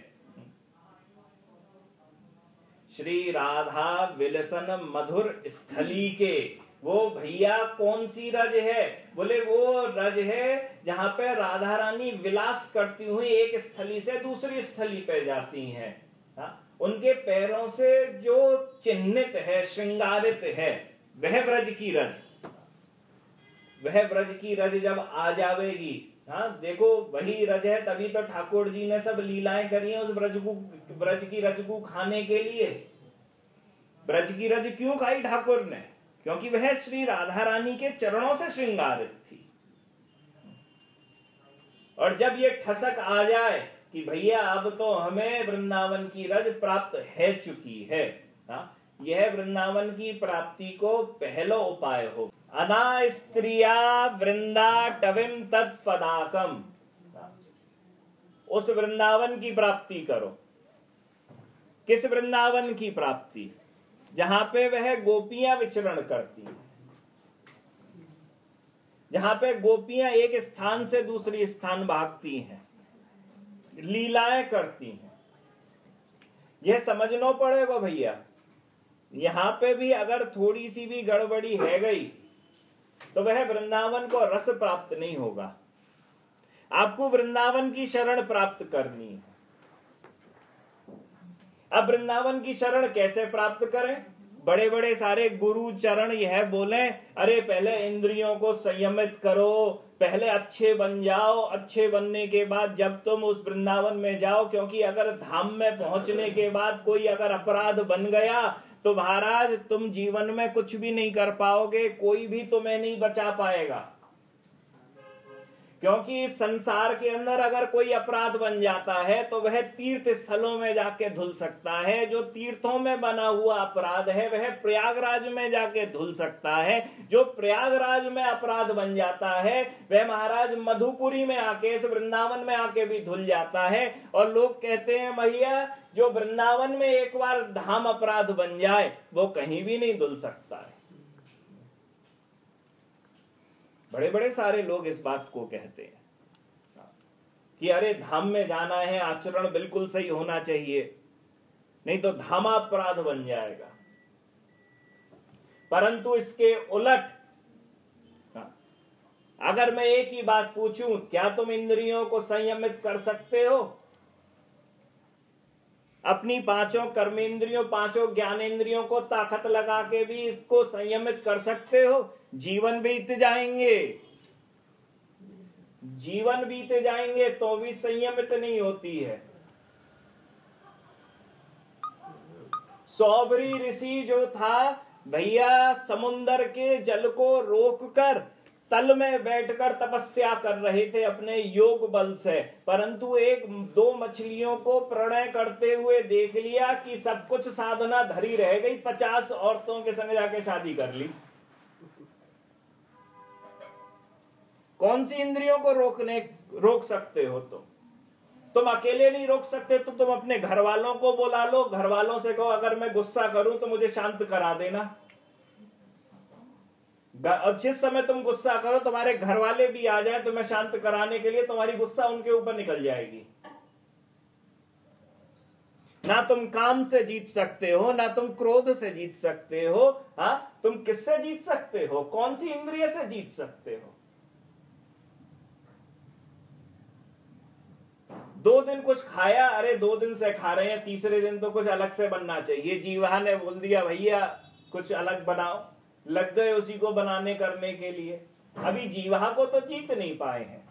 श्री राधा विलसन मधुर स्थली के, वो भैया कौन सी रज है? बोले वो रज है जहां पे राधा रानी विलास करती हुई एक स्थली से दूसरी स्थली पे जाती हैं। हाँ? उनके पैरों से जो चिन्हित है, श्रृंगारित है, वह ब्रज की रज, वह ब्रज की रज जब आ जावेगी, हाँ देखो वही रज है, तभी तो ठाकुर जी ने सब लीलाएं करी हैं उस ब्रज को, ब्रज की रज को खाने के लिए। ब्रज की रज क्यों खाई ठाकुर ने? क्योंकि वह श्री राधा रानी के चरणों से श्रृंगारित थी। और जब ये ठसक आ जाए कि भैया अब तो हमें वृंदावन की रज प्राप्त है चुकी है, हाँ? यह वृंदावन की प्राप्ति को पहलो उपाय हो। अना स्त्रिया वृंदा टविम तत्पदाकम, उस वृंदावन की प्राप्ति करो। किस वृंदावन की प्राप्ति? जहां पे वह गोपियां विचरण करती हैं, जहां पे गोपियां एक स्थान से दूसरी स्थान भागती हैं, लीलाएं करती हैं। यह समझना पड़ेगा भैया, यहां पे भी अगर थोड़ी सी भी गड़बड़ी है गई तो वह वृंदावन को रस प्राप्त नहीं होगा। आपको वृंदावन की शरण प्राप्त करनी है। अब वृंदावन की शरण कैसे प्राप्त करें? बड़े बड़े सारे गुरु चरण यह बोले, अरे पहले इंद्रियों को संयमित करो, पहले अच्छे बन जाओ, अच्छे बनने के बाद जब तुम उस वृंदावन में जाओ, क्योंकि अगर धाम में पहुंचने के बाद कोई अगर अपराध बन गया तो महाराज तुम जीवन में कुछ भी नहीं कर पाओगे, कोई भी तुम्हें नहीं बचा पाएगा। क्योंकि इस संसार के अंदर अगर कोई अपराध बन जाता है तो वह तीर्थ स्थलों में जाके धुल सकता है। जो तीर्थों में बना हुआ अपराध है वह प्रयागराज में जाके धुल सकता है। जो प्रयागराज में अपराध बन जाता है वह महाराज मधुपुरी में आके, इस वृंदावन में आके भी धुल जाता है। और लोग कहते हैं भैया जो वृंदावन में एक बार धाम अपराध बन जाए वो कहीं भी नहीं धुल सकता है। बड़े बड़े सारे लोग इस बात को कहते हैं कि अरे धाम में जाना है, आचरण बिल्कुल सही होना चाहिए, नहीं तो धामापराध बन जाएगा। परंतु इसके उलट अगर मैं एक ही बात पूछूं, क्या तुम इंद्रियों को संयमित कर सकते हो? अपनी पांचों कर्मेंद्रियों, पांचों ज्ञानेंद्रियों को ताकत लगा के भी इसको संयमित कर सकते हो? जीवन बीत जाएंगे, जीवन बीते जाएंगे तो भी संयमित नहीं होती है। सौबरी ऋषि जो था भैया समुन्दर के जल को रोककर तल में बैठकर तपस्या कर रहे थे अपने योग बल से, परंतु एक दो मछलियों को प्रणय करते हुए देख लिया कि सब कुछ साधना धरी रह गई, पचास औरतों के संग जाके शादी कर ली। कौन सी इंद्रियों को रोकने रोक सकते हो? तुम तुम अकेले नहीं रोक सकते तो तुम अपने घर वालों को बुला लो, घर वालों से कहो अगर मैं गुस्सा करूं तो मुझे शांत करा देना। और जिस समय तुम गुस्सा करो तुम्हारे घर वाले भी आ जाए तुम्हें शांत कराने के लिए, तुम्हारी गुस्सा उनके ऊपर निकल जाएगी। ना तुम काम से जीत सकते हो, ना तुम क्रोध से जीत सकते हो। हाँ, तुम किससे जीत सकते हो? कौन सी इंद्रिय से जीत सकते हो? दो दिन कुछ खाया, अरे दो दिन से खा रहे हैं, तीसरे दिन तो कुछ अलग से बनना चाहिए। जीवा ने बोल दिया भैया कुछ अलग बनाओ, लग गए उसी को बनाने करने के लिए। अभी जीवा को तो जीत नहीं पाए हैं।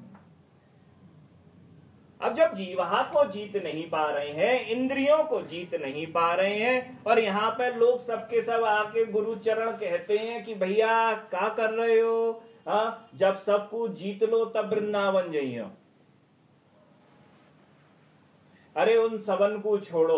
अब जब जीवा को जीत नहीं पा रहे हैं, इंद्रियों को जीत नहीं पा रहे हैं, और यहाँ पे लोग सबके सब आके गुरु चरण कहते हैं कि भैया क्या कर रहे हो? हाँ, जब सबको जीत लो तब वृंदावन जाइयो। अरे उन सबन को छोड़ो।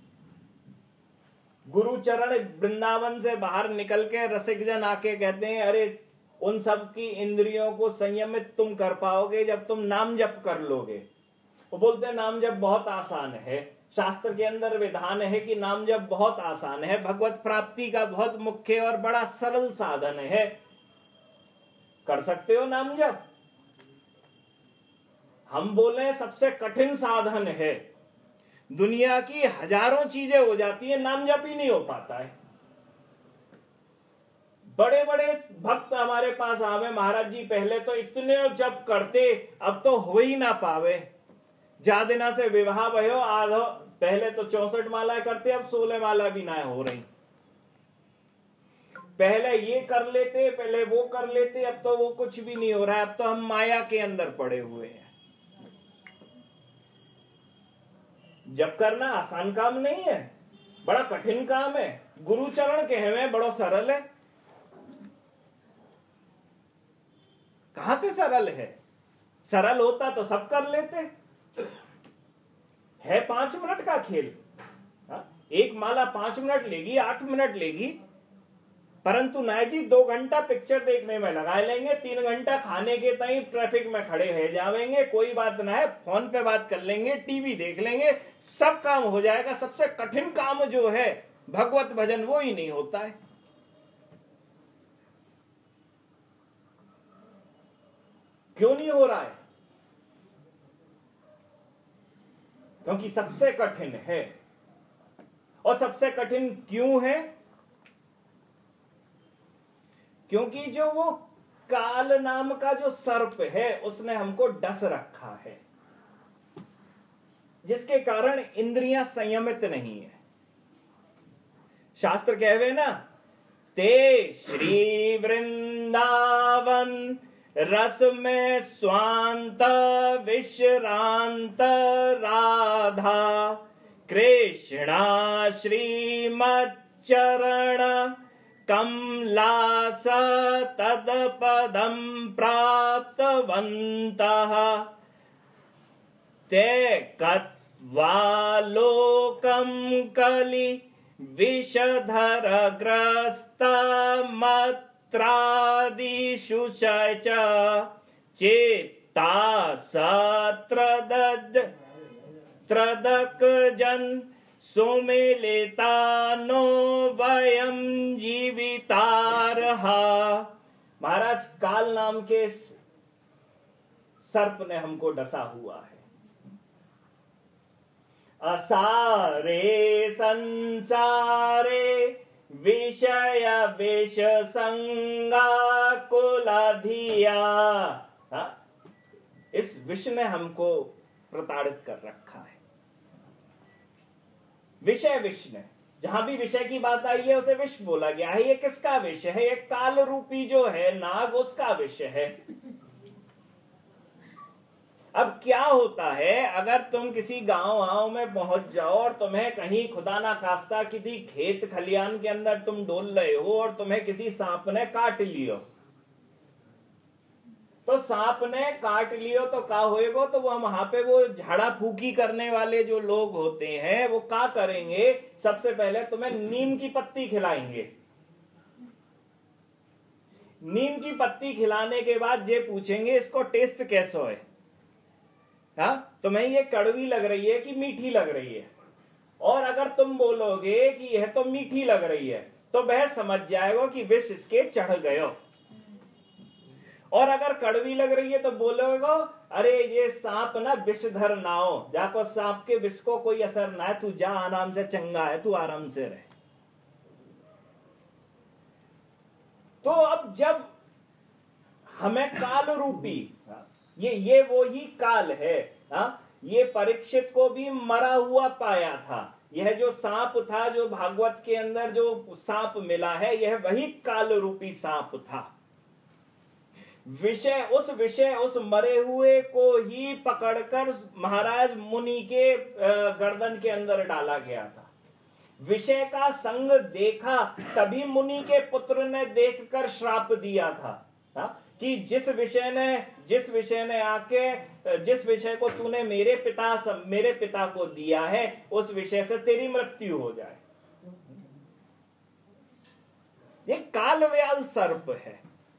गुरु चरण वृंदावन से बाहर निकल के रसिक जन आके कहते हैं अरे उन सब की इंद्रियों को संयमित तुम कर पाओगे जब तुम नाम जप कर लोगे। वो बोलते हैं नाम जप बहुत आसान है, शास्त्र के अंदर विधान है कि नाम जप बहुत आसान है, भगवत प्राप्ति का बहुत मुख्य और बड़ा सरल साधन है। कर सकते हो नाम जप? हम बोले सबसे कठिन साधन है, दुनिया की हजारों चीजें हो जाती है, नाम जप ही नहीं हो पाता है। बड़े बड़े भक्त हमारे पास आवे, महाराज जी पहले तो इतने जप करते, अब तो हो ही ना पावे। जा दिना से विवाह भयो आधो, पहले तो चौसठ मालाएं करते, अब सोलह माला भी ना हो रही। पहले ये कर लेते, पहले वो कर लेते, अब तो वो कुछ भी नहीं हो रहा है। अब तो हम माया के अंदर पड़े हुए हैं। जप करना आसान काम नहीं है, बड़ा कठिन काम है। गुरु चरण कहवे बड़ो सरल है। कहां से सरल है? सरल होता तो सब कर लेते। है पांच मिनट का खेल। हा? एक माला पांच मिनट लेगी, आठ मिनट लेगी, परंतु नाय जी दो घंटा पिक्चर देखने में लगा लेंगे, तीन घंटा खाने के तई ट्रैफिक में खड़े रह जाएंगे, कोई बात ना है, फोन पे बात कर लेंगे, टीवी देख लेंगे, सब काम हो जाएगा। सबसे कठिन काम जो है भगवत भजन, वो ही नहीं होता है। क्यों नहीं हो रहा है? क्योंकि सबसे कठिन है। और सबसे कठिन क्यों है? क्योंकि जो वो काल नाम का जो सर्प है, उसने हमको डस रखा है, जिसके कारण इंद्रियां संयमित नहीं है। शास्त्र कहवे ना, ते श्री वृंदावन रस में स्वांत विश्रांत राधा, कृष्णा श्रीमच्चरण कमलास तदपदं प्राप्तवन्तः, ते कत्वा लोकं कलि विषधरग्रस्तमत्रादिषु च चेत्ता सत्रदज त्रदकजन सुमिलितानो वयम जीवितारहा। महाराज काल नाम के सर्प ने हमको डसा हुआ है। असारे संसारे विषय विष संगा कुलाधिया। इस विष ने हमको प्रताड़ित कर रखा है। विषय विष ने, जहां भी विषय की बात आई है उसे विष बोला गया है। ये किसका विष है? ये काल रूपी जो है नाग, उसका विष है। अब क्या होता है, अगर तुम किसी गांव वाव में पहुंच जाओ और तुम्हें कहीं खुदा ना खास्ता किसी खेत खलियान के अंदर तुम डोल रहे हो और तुम्हें किसी सांप ने काट लियो, तो सांप ने काट लियो तो क्या होएगा? तो वो वहां पे वो झाड़ा फूकी करने वाले जो लोग होते हैं वो क्या करेंगे? सबसे पहले तुम्हें नीम की पत्ती खिलाएंगे। नीम की पत्ती खिलाने के बाद ये पूछेंगे इसको टेस्ट कैसा है? हाँ, तुम्हें ये कड़वी लग रही है कि मीठी लग रही है? और अगर तुम बोलोगे कि यह तो मीठी लग रही है, तो वह समझ जाएगा कि विष इसके चढ़ गयो। और अगर कड़वी लग रही है तो बोलोगे अरे ये सांप ना विषधर ना हो, जाको सांप के विष को कोई असर ना है, तू जा आराम से, चंगा है तू, आराम से रहे। तो अब जब हमें काल रूपी, ये ये वो ही काल है। हा? ये परीक्षित को भी मरा हुआ पाया था। यह जो सांप था, जो भागवत के अंदर जो सांप मिला है, यह वही काल रूपी सांप था। विषय उस विषय उस मरे हुए को ही पकड़कर महाराज मुनि के गर्दन के अंदर डाला गया था। विषय का संग देखा तभी मुनि के पुत्र ने देखकर श्राप दिया था, हा? कि जिस विषय ने जिस विषय ने आके जिस विषय को तूने मेरे पिता मेरे पिता को दिया है, उस विषय से तेरी मृत्यु हो जाए। ये कालव्याल सर्प है।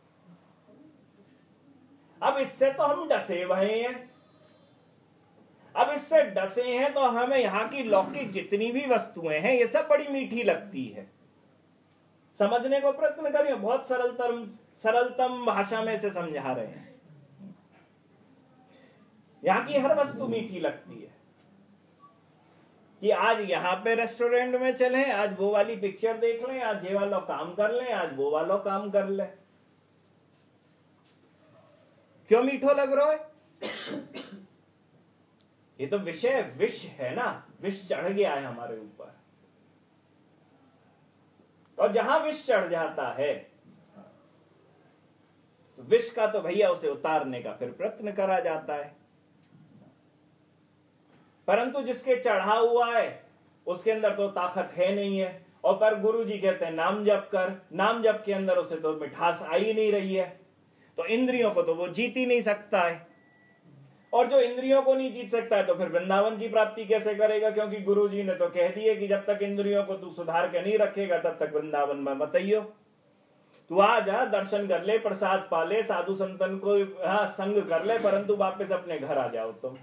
अब इससे तो हम डसे भये हैं। अब इससे डसे हैं तो हमें यहां की लौकिक जितनी भी वस्तुएं हैं ये सब बड़ी मीठी लगती है। समझने को प्रयत्न करिए, बहुत सरलतम सरलतम भाषा में से समझा रहे हैं। यहां की हर वस्तु मीठी लगती है कि आज यहां पे रेस्टोरेंट में चलें, आज वो वाली पिक्चर देख लें, आज ये वाला काम कर लें, आज वो वाला काम कर लें। क्यों मीठो लग रहा है? ये तो विषय विष है ना, विष चढ़ गया है हमारे ऊपर। और जहां विष चढ़ जाता है तो विष का तो भैया उसे उतारने का फिर प्रयत्न करा जाता है, परंतु जिसके चढ़ा हुआ है उसके अंदर तो ताकत है नहीं है। और पर गुरु जी कहते हैं नाम जप कर, नाम जप के अंदर उसे तो मिठास आ ही नहीं रही है, तो इंद्रियों को तो वो जीत ही नहीं सकता है। और जो इंद्रियों को नहीं जीत सकता है तो फिर वृंदावन की प्राप्ति कैसे करेगा? क्योंकि गुरु जी ने तो कह दिए कि जब तक इंद्रियों को तू सुधार के नहीं रखेगा तब तक वृंदावन में मत आइयो। तू आ जा, दर्शन कर ले, प्रसाद पा ले, साधु संतन को हाँ संग कर ले, परंतु वापस अपने घर आ जाओ तुम।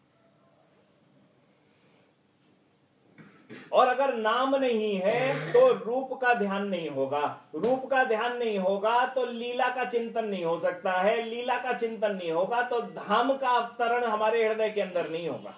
और अगर नाम नहीं है तो रूप का ध्यान नहीं होगा, रूप का ध्यान नहीं होगा तो लीला का चिंतन नहीं हो सकता है, लीला का चिंतन नहीं होगा तो धाम का अवतरण हमारे हृदय के अंदर नहीं होगा।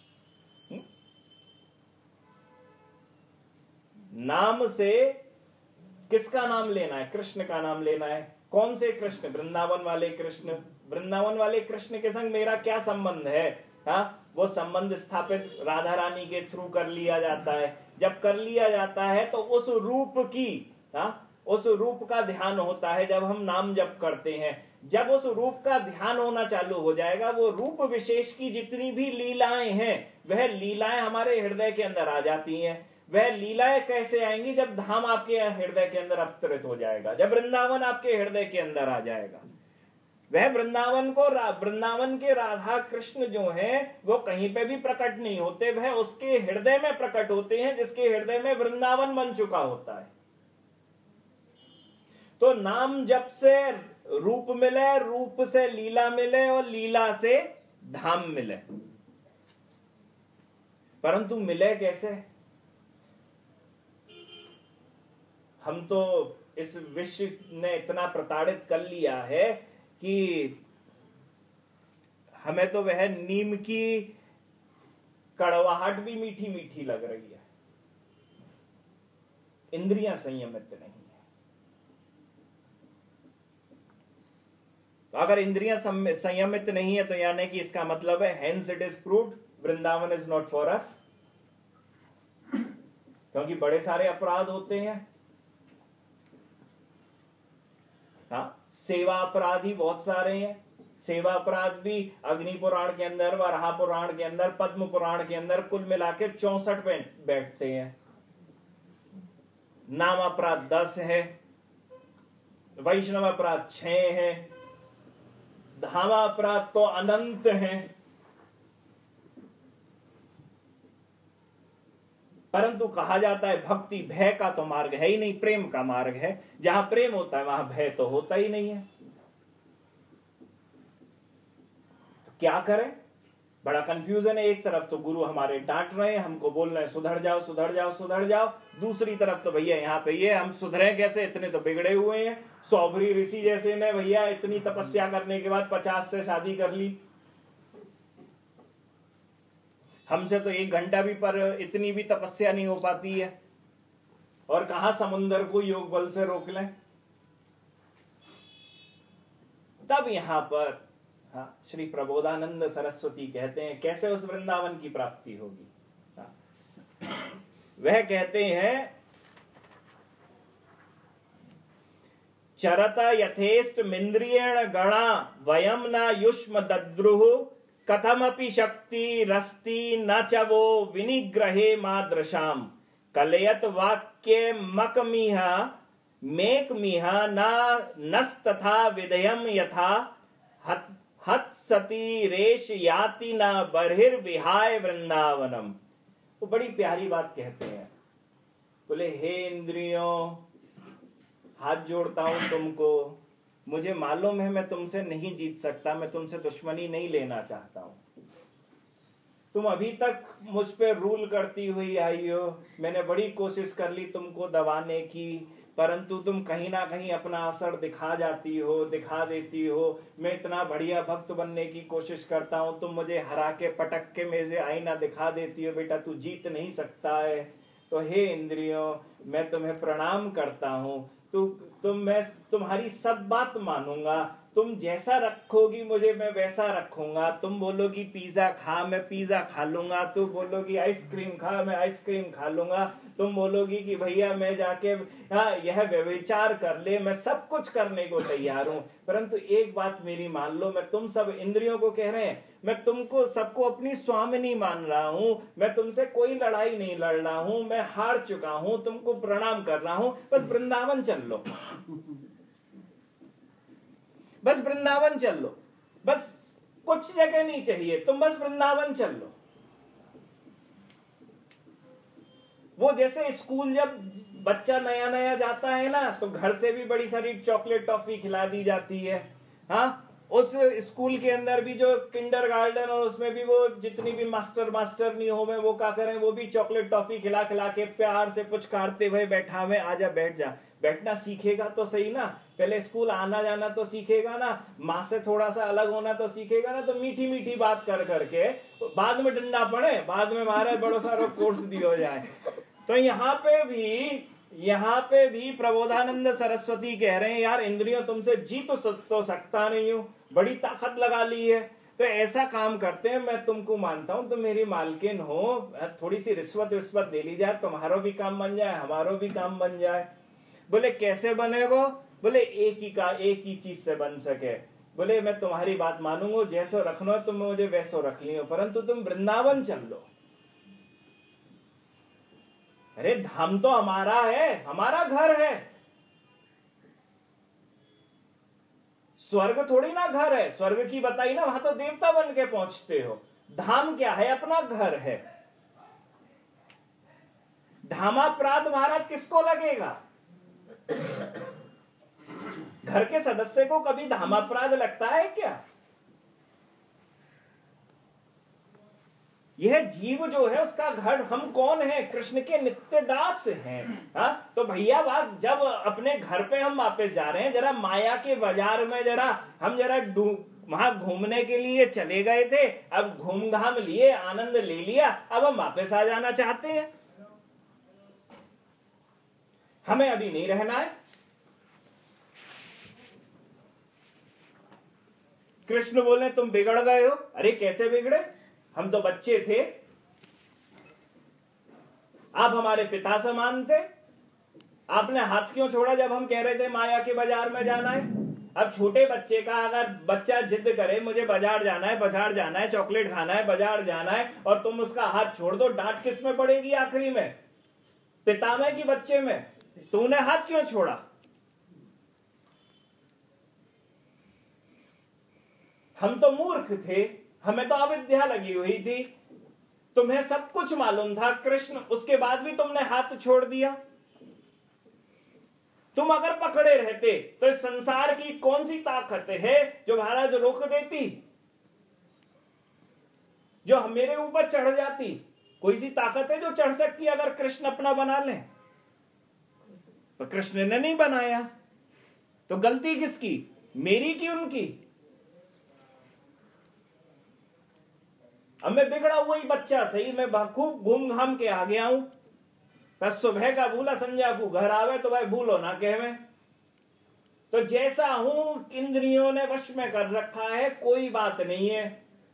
नाम से किसका नाम लेना है? कृष्ण का नाम लेना है। कौन से कृष्ण? वृंदावन वाले कृष्ण। वृंदावन वाले कृष्ण के संग मेरा क्या संबंध है? हाँ, वो संबंध स्थापित राधा रानी के थ्रू कर लिया जाता है। जब कर लिया जाता है तो उस रूप की हाँ, उस रूप का ध्यान होता है जब हम नाम जप करते हैं। जब उस रूप का ध्यान होना चालू हो जाएगा, वो रूप विशेष की जितनी भी लीलाएं हैं वह लीलाएं हमारे हृदय के अंदर आ जाती हैं। वह लीलाएं कैसे आएंगी? जब धाम आपके हृदय के अंदर अवतरित हो जाएगा, जब वृंदावन आपके हृदय के अंदर आ जाएगा। वह वृंदावन को वृंदावन के राधा कृष्ण जो हैं वो कहीं पे भी प्रकट नहीं होते, वह उसके हृदय में प्रकट होते हैं जिसके हृदय में वृंदावन बन चुका होता है। तो नाम जप से रूप मिले, रूप से लीला मिले और लीला से धाम मिले, परंतु मिले कैसे? हम तो इस विश्व ने इतना प्रताड़ित कर लिया है कि हमें तो वह नीम की कड़वाहट भी मीठी मीठी लग रही है। इंद्रियां संयमित नहीं है। तो अगर इंद्रियां संयमित नहीं है तो यानी कि इसका मतलब है hence it is proved Vrindavan is not for us. क्योंकि बड़े सारे अपराध होते हैं। हाँ, सेवा अपराध ही बहुत सारे हैं। सेवा अपराध भी अग्नि पुराण के अंदर, वराह पुराण के अंदर, पद्म पुराण के अंदर कुल मिला के चौसठ बैठते हैं। नाम अपराध दस है, वैष्णव अपराध छह है, धामा अपराध तो अनंत है। परंतु कहा जाता है भक्ति भय का तो मार्ग है ही नहीं, प्रेम का मार्ग है। जहां प्रेम होता है वहां भय तो होता ही नहीं है। तो क्या करें? बड़ा कंफ्यूजन है। एक तरफ तो गुरु हमारे डांट रहे हैं, हमको बोल रहे हैं सुधर जाओ सुधर जाओ सुधर जाओ, दूसरी तरफ तो भैया यहाँ पे ये हम सुधरे कैसे, इतने तो बिगड़े हुए हैं। सौभरी ऋषि जैसे ने भैया इतनी तपस्या करने के बाद पचास से शादी कर ली, हमसे तो एक घंटा भी पर इतनी भी तपस्या नहीं हो पाती है, और कहां समुद्र को योग बल से रोक लें। तब यहां पर हाँ, श्री प्रबोधानंद सरस्वती कहते हैं कैसे उस वृंदावन की प्राप्ति होगी। हाँ, वह कहते हैं चरता यथेष्ट मिंद्रियेण गणा वयम न युष्म दद्रुः कथमपि शक्ति रस्ति न च वो विनिग्रहे मादृशाम कलयत वाक्ये मकमिह मेकमिह न नस्तथा विधयम यथा हत हत सती रेश याति न बर्हिर्विहाय वृंदावनम। वो बड़ी प्यारी बात कहते हैं। बोले हे इंद्रियों, हाथ जोड़ता हूं तुमको, मुझे मालूम है मैं तुमसे नहीं जीत सकता, मैं तुमसे दुश्मनी नहीं लेना चाहता हूं। तुम अभी तक मुझ पे रूल करती हुई आई हो, मैंने बड़ी कोशिश कर ली तुमको दबाने की, परंतु तुम कहीं ना कहीं अपना असर दिखा जाती हो, दिखा देती हो। मैं इतना बढ़िया भक्त बनने की कोशिश करता हूं, तुम मुझे हरा के पटक के मेरे आईना दिखा देती हो, बेटा तू जीत नहीं सकता है। तो हे इंद्रियों, मैं तुम्हें प्रणाम करता हूं, तु, तुम मैं तुम्हारी सब बात मानूंगा। तुम जैसा रखोगी मुझे मैं वैसा रखूंगा। तुम बोलोगी पिज्जा खा, मैं पिज्जा खा लूंगा। तुम बोलोगी आइसक्रीम खा, मैं आइसक्रीम खा लूंगा। तुम बोलोगी कि भैया मैं जाके हाँ यह व्यभिचार कर ले, मैं सब कुछ करने को तैयार हूं। परंतु एक बात मेरी मान लो, मैं तुम सब इंद्रियों को कह रहे हैं, मैं तुमको सबको अपनी स्वामिनी मान रहा हूं। मैं तुमसे कोई लड़ाई नहीं लड़ रहा हूं, मैं हार चुका हूं, तुमको प्रणाम कर रहा हूं। बस वृंदावन चल लो, बस वृंदावन चल लो, बस कुछ जगह नहीं चाहिए, तुम बस वृंदावन चल लो। वो जैसे स्कूल जब बच्चा नया नया जाता है ना, तो घर से भी बड़ी सारी चॉकलेट टॉफी खिला दी जाती है। हाँ, उस स्कूल के अंदर भी जो किंडर गार्डन और उसमें भी वो जितनी भी मास्टर मास्टर नहीं हो, वो क्या करें, वो भी चॉकलेट टॉफी खिला खिला के प्यार से पुचकारते हुए बैठा हुए, आजा बैठ जा। बैठना सीखेगा तो सही ना, पहले स्कूल आना जाना तो सीखेगा ना, माँ से थोड़ा सा अलग होना तो सीखेगा ना। तो मीठी मीठी बात कर करके बाद में डंडा पड़े, बाद में मारे बड़ो सारो कोर्स दियो जाए। तो यहाँ पे भी यहाँ पे भी प्रबोधानंद सरस्वती कह रहे हैं, यार इंद्रियों तुमसे जी तो, तो सकता नहीं हूं, बड़ी ताकत लगा ली है। तो ऐसा काम करते हैं, मैं तुमको मानता हूं, तुम मेरी मालकिन हो, थोड़ी सी रिश्वत विश्वत दे ली जाए, तुम्हारो भी काम बन जाए, हमारो भी काम बन जाए। बोले कैसे बनेगो? बोले एक ही का एक ही चीज से बन सके। बोले मैं तुम्हारी बात मानूंगा, जैसो रखना तुम मुझे वैसो रख लियो, परंतु तुम वृंदावन चल लो। अरे धाम तो हमारा है, हमारा घर है, स्वर्ग थोड़ी ना घर है। स्वर्ग की बताई ना, वहां तो देवता बन के पहुंचते हो। धाम क्या है? अपना घर है। धामापराध महाराज किसको लगेगा? घर के सदस्य को कभी धामापराध लगता है क्या? यह जीव जो है उसका घर, हम कौन है? कृष्ण के नित्य दास हैं। हाँ, तो भैया बात, जब अपने घर पे हम वापस जा रहे हैं, जरा माया के बाजार में जरा हम जरा वहां घूमने के लिए चले गए थे, अब घूम घाम लिए, आनंद ले लिया, अब हम वापस आ जाना चाहते हैं। हमें अभी नहीं रहना है। कृष्ण बोले तुम बिगड़ गए हो। अरे कैसे बिगड़े? हम तो बच्चे थे, आप हमारे पिता समान थे। आपने हाथ क्यों छोड़ा जब हम कह रहे थे माया के बाजार में जाना है? अब छोटे बच्चे का अगर बच्चा जिद करे मुझे बाजार जाना है, बाजार जाना है, चॉकलेट खाना है, बाजार जाना है, और तुम उसका हाथ छोड़ दो, डांट किस में पड़ेगी आखिरी में? पिता में कि बच्चे में? तूने हाथ क्यों छोड़ा? हम तो मूर्ख थे, हमें तो अविद्या लगी हुई थी, तुम्हें सब कुछ मालूम था कृष्ण, उसके बाद भी तुमने हाथ छोड़ दिया। तुम अगर पकड़े रहते तो इस संसार की कौन सी ताकत है जो महाराज रोक देती, जो मेरे ऊपर चढ़ जाती? कोई सी ताकत है जो चढ़ सकती अगर कृष्ण अपना बना ले? तो कृष्ण ने नहीं बनाया, तो गलती किसकी? मेरी की उनकी? अब मैं बिगड़ा हुआ ही बच्चा सही, मैं खूब घूम घाम के आ गया हूं। बस सुबह का भूला संध्या को घर आवे, तो भाई भूलो ना कहवे। तो जैसा हूं इंद्रियों ने वश में कर रखा है, कोई बात नहीं है।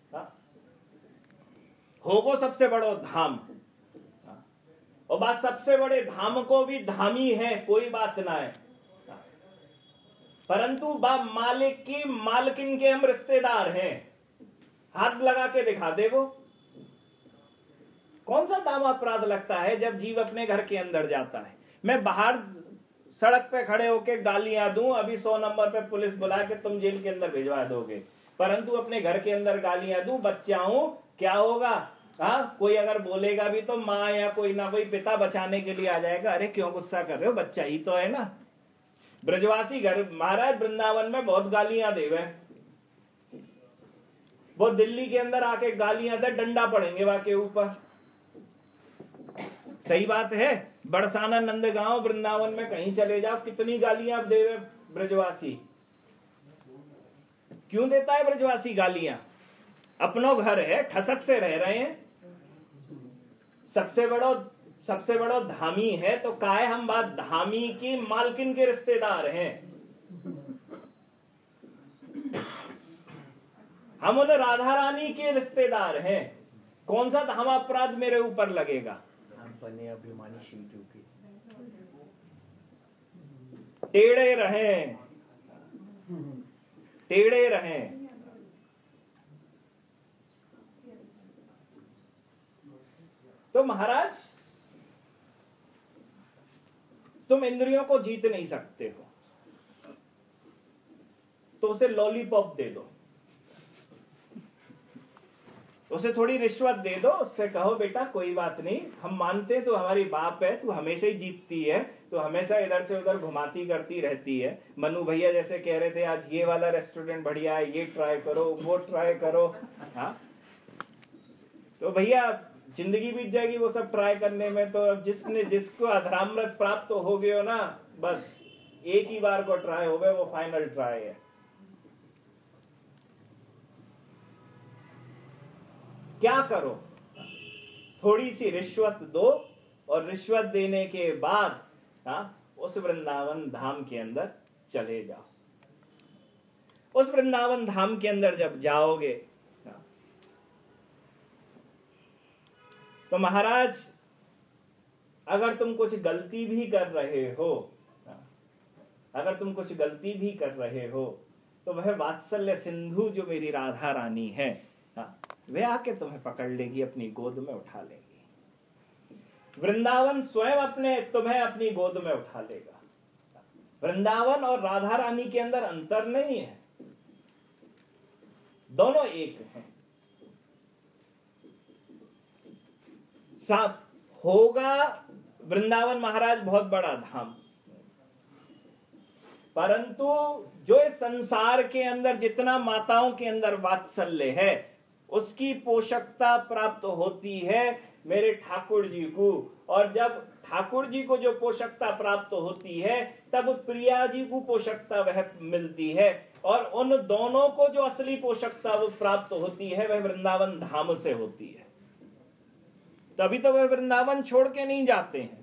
होगो सबसे बड़ो धाम, और बात सबसे बड़े धाम को भी धामी है, कोई बात ना है। परंतु बा मालिक की मालकिन के हम रिश्तेदार हैं, हाथ लगा के दिखा दे। वो कौन सा दाम अपराध लगता है जब जीव अपने घर के अंदर जाता है? मैं बाहर सड़क पे खड़े होके गालियां दूं, अभी सौ नंबर पे पुलिस बुला के तुम जेल के अंदर भिजवा दोगे, परंतु अपने घर के अंदर गालियां दूं, बच्चा हूं, क्या होगा? हाँ, कोई अगर बोलेगा भी तो माँ या कोई ना कोई पिता बचाने के लिए आ जाएगा। अरे क्यों गुस्सा कर रहे हो, बच्चा ही तो है ना। ब्रजवासी घर महाराज वृंदावन में बहुत गालियां देवे, वो दिल्ली के अंदर आके गालियां दे, डंडा पड़ेंगे वहां के ऊपर। सही बात है, बरसाना, नंदगांव, वृंदावन में कहीं चले जाओ, कितनी गालियां देवे ब्रजवासी। क्यों देता है ब्रजवासी गालियां? अपनो घर है, ठसक से रह रहे हैं, सबसे बड़ो सबसे बड़ो धामी है, तो काहे हम बात धामी की मालकिन के रिश्तेदार हैं। हम उन राधा रानी के रिश्तेदार हैं, कौन सा धाम अपराध मेरे ऊपर लगेगा? बने अभिमानी शिव के टेढ़े रहें, टेढ़े रहें। तो महाराज, तुम इंद्रियों को जीत नहीं सकते हो, तो उसे लॉलीपॉप दे दो, उसे थोड़ी रिश्वत दे दो, उससे कहो बेटा कोई बात नहीं, हम मानते हैं तू हमारी बाप है, तू हमेशा ही जीतती है, तू हमेशा इधर से उधर घुमाती करती रहती है। मनु भैया जैसे कह रहे थे आज ये वाला रेस्टोरेंट बढ़िया है, ये ट्राई करो, वो ट्राई करो। हाँ, तो भैया जिंदगी बीत जाएगी वो सब ट्राई करने में। तो अब जिसने जिसको अधरामृत प्राप्त हो गए हो ना, बस एक ही बार को ट्राई हो गए, वो फाइनल ट्राई है। क्या करो? थोड़ी सी रिश्वत दो, और रिश्वत देने के बाद हाँ, उस वृंदावन धाम के अंदर चले जाओ। उस वृंदावन धाम के अंदर जब जाओगे हाँ, तो महाराज अगर तुम कुछ गलती भी कर रहे हो हाँ, अगर तुम कुछ गलती भी कर रहे हो तो वह वात्सल्य सिंधु जो मेरी राधा रानी है हाँ, वे आके तुम्हें पकड़ लेगी, अपनी गोद में उठा लेगी। वृंदावन स्वयं अपने तुम्हें अपनी गोद में उठा लेगा। वृंदावन और राधा रानी के अंदर अंतर नहीं है, दोनों एक हैं। साफ होगा वृंदावन महाराज बहुत बड़ा धाम, परंतु जो इस संसार के अंदर जितना माताओं के अंदर वात्सल्य है उसकी पोषकता प्राप्त होती है मेरे ठाकुर जी को। और जब ठाकुर जी को जो पोषकता प्राप्त होती है तब प्रिया जी को पोषकता वह मिलती है, और उन दोनों को जो असली पोषकता वो प्राप्त होती है वह वृंदावन धाम से होती है। तभी तो वह वृंदावन छोड़ के नहीं जाते हैं।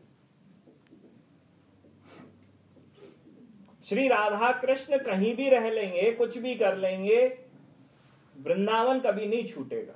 श्री राधा कृष्ण कहीं भी रह लेंगे, कुछ भी कर लेंगे, वृंदावन कभी नहीं छूटेगा।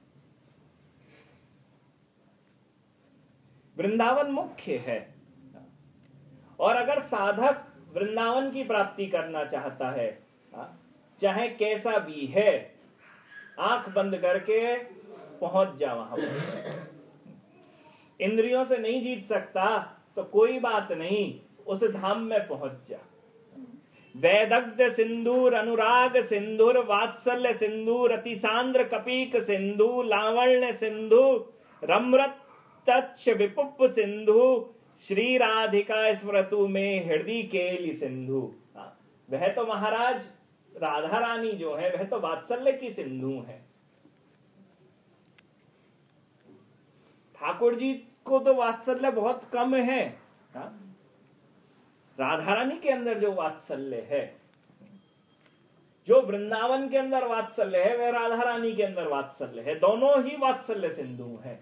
वृंदावन मुख्य है, और अगर साधक वृंदावन की प्राप्ति करना चाहता है, चाहे कैसा भी है, आंख बंद करके पहुंच जा वहां पर। इंद्रियों से नहीं जीत सकता तो कोई बात नहीं, उस धाम में पहुंच जा। वैदग्ध सिंदूर अनुराग सिंधुर वात्सल्य सिंधुर अतिसांद्र कपीक सिंधु लावण्य सिंधु रम्रत तच्छ विपुप सिंधु श्री राधिका स्मृतु में हृदय केली सिंधु। वह तो महाराज राधा रानी जो है वह तो वात्सल्य की सिंधु है। ठाकुर जी को तो वात्सल्य बहुत कम है, राधा रानी के अंदर जो वात्सल्य है, जो वृंदावन के अंदर वात्सल्य है वह राधा रानी के अंदर वात्सल्य है। दोनों ही वात्सल्य सिंधु हैं।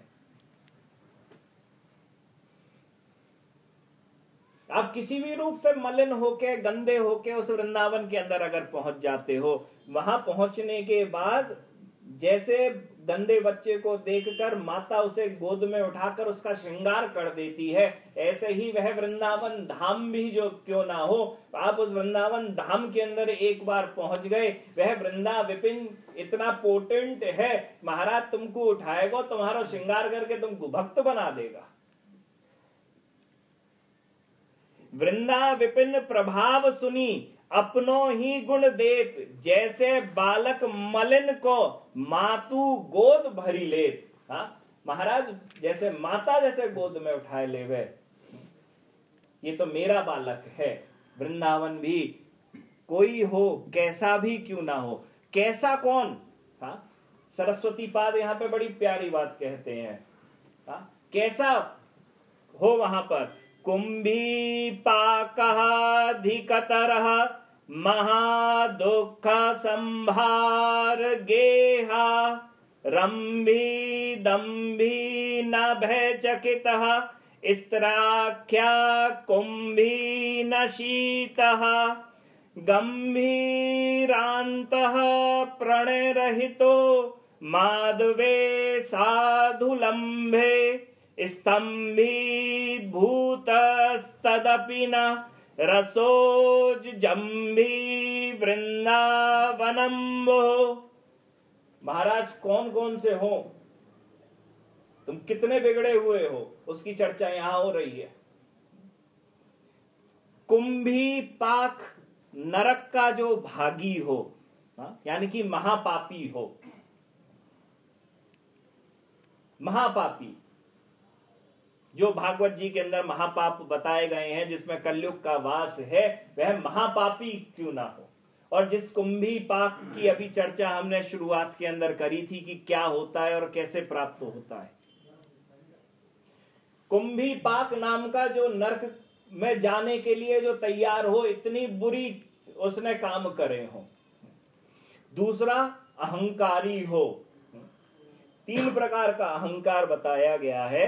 आप किसी भी रूप से मलिन होके गंदे होके उस वृंदावन के अंदर अगर पहुंच जाते हो, वहां पहुंचने के बाद जैसे गंदे बच्चे को देखकर माता उसे गोद में उठाकर उसका श्रृंगार कर देती है, ऐसे ही वह वृंदावन धाम भी जो क्यों ना हो, आप उस वृंदावन धाम के अंदर एक बार पहुंच गए, वह वृंदा विपिन इतना पोटेंट है, महाराज तुमको उठाएगा, तुम्हारा श्रृंगार करके तुमको भक्त बना देगा। वृंदा विपिन प्रभाव सुनी अपनो ही गुण देत, जैसे बालक मलिन को मातू गोद भरी लेत। हाँ महाराज, जैसे माता जैसे गोद में उठाए ले वे, ये तो मेरा बालक है। वृंदावन भी कोई हो, कैसा भी क्यों ना हो। कैसा कौन? हाँ सरस्वती पाद यहाँ पे बड़ी प्यारी बात कहते हैं। हाँ कैसा हो वहां पर? कुंभी पाकधिकतरः महादुःख संभार गेहा रंभी दंभी न भयचकितः स्त्राख्या कुंभी न शीतः गंभीरान्तः प्रणयरहितो माधवे साधुलंभे स्तंभीभूतस्तदपि न रसोज जंभी वृंदावनम्बो। महाराज कौन कौन से हो, तुम कितने बिगड़े हुए हो, उसकी चर्चा यहां हो रही है। कुंभी पाक नरक का जो भागी हो, यानी कि महापापी हो, महापापी जो भागवत जी के अंदर महापाप बताए गए हैं, जिसमें कलयुग का वास है, वह महापापी क्यों ना हो। और जिस कुंभी पाक की अभी चर्चा हमने शुरुआत के अंदर करी थी कि क्या होता है और कैसे प्राप्त होता है, कुंभी पाक नाम का जो नरक में जाने के लिए जो तैयार हो, इतनी बुरी उसने काम करे हो। दूसरा अहंकारी हो, तीन प्रकार का अहंकार बताया गया है।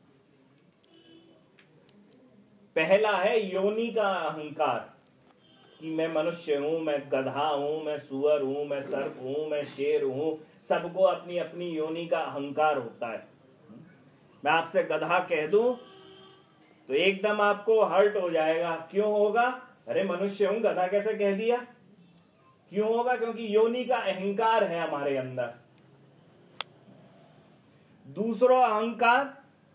पहला है योनि का अहंकार कि मैं मनुष्य हूं, मैं गधा हूं, मैं सुअर हूं, मैं सर्प हूं, मैं शेर हूं। सबको अपनी अपनी योनि का अहंकार होता है। मैं आपसे गधा कह दूं तो एकदम आपको हर्ट हो जाएगा। क्यों होगा? अरे मनुष्य हूं, गधा कैसे कह दिया? क्यों होगा? क्योंकि योनि का अहंकार है हमारे अंदर। दूसरा अहंकार,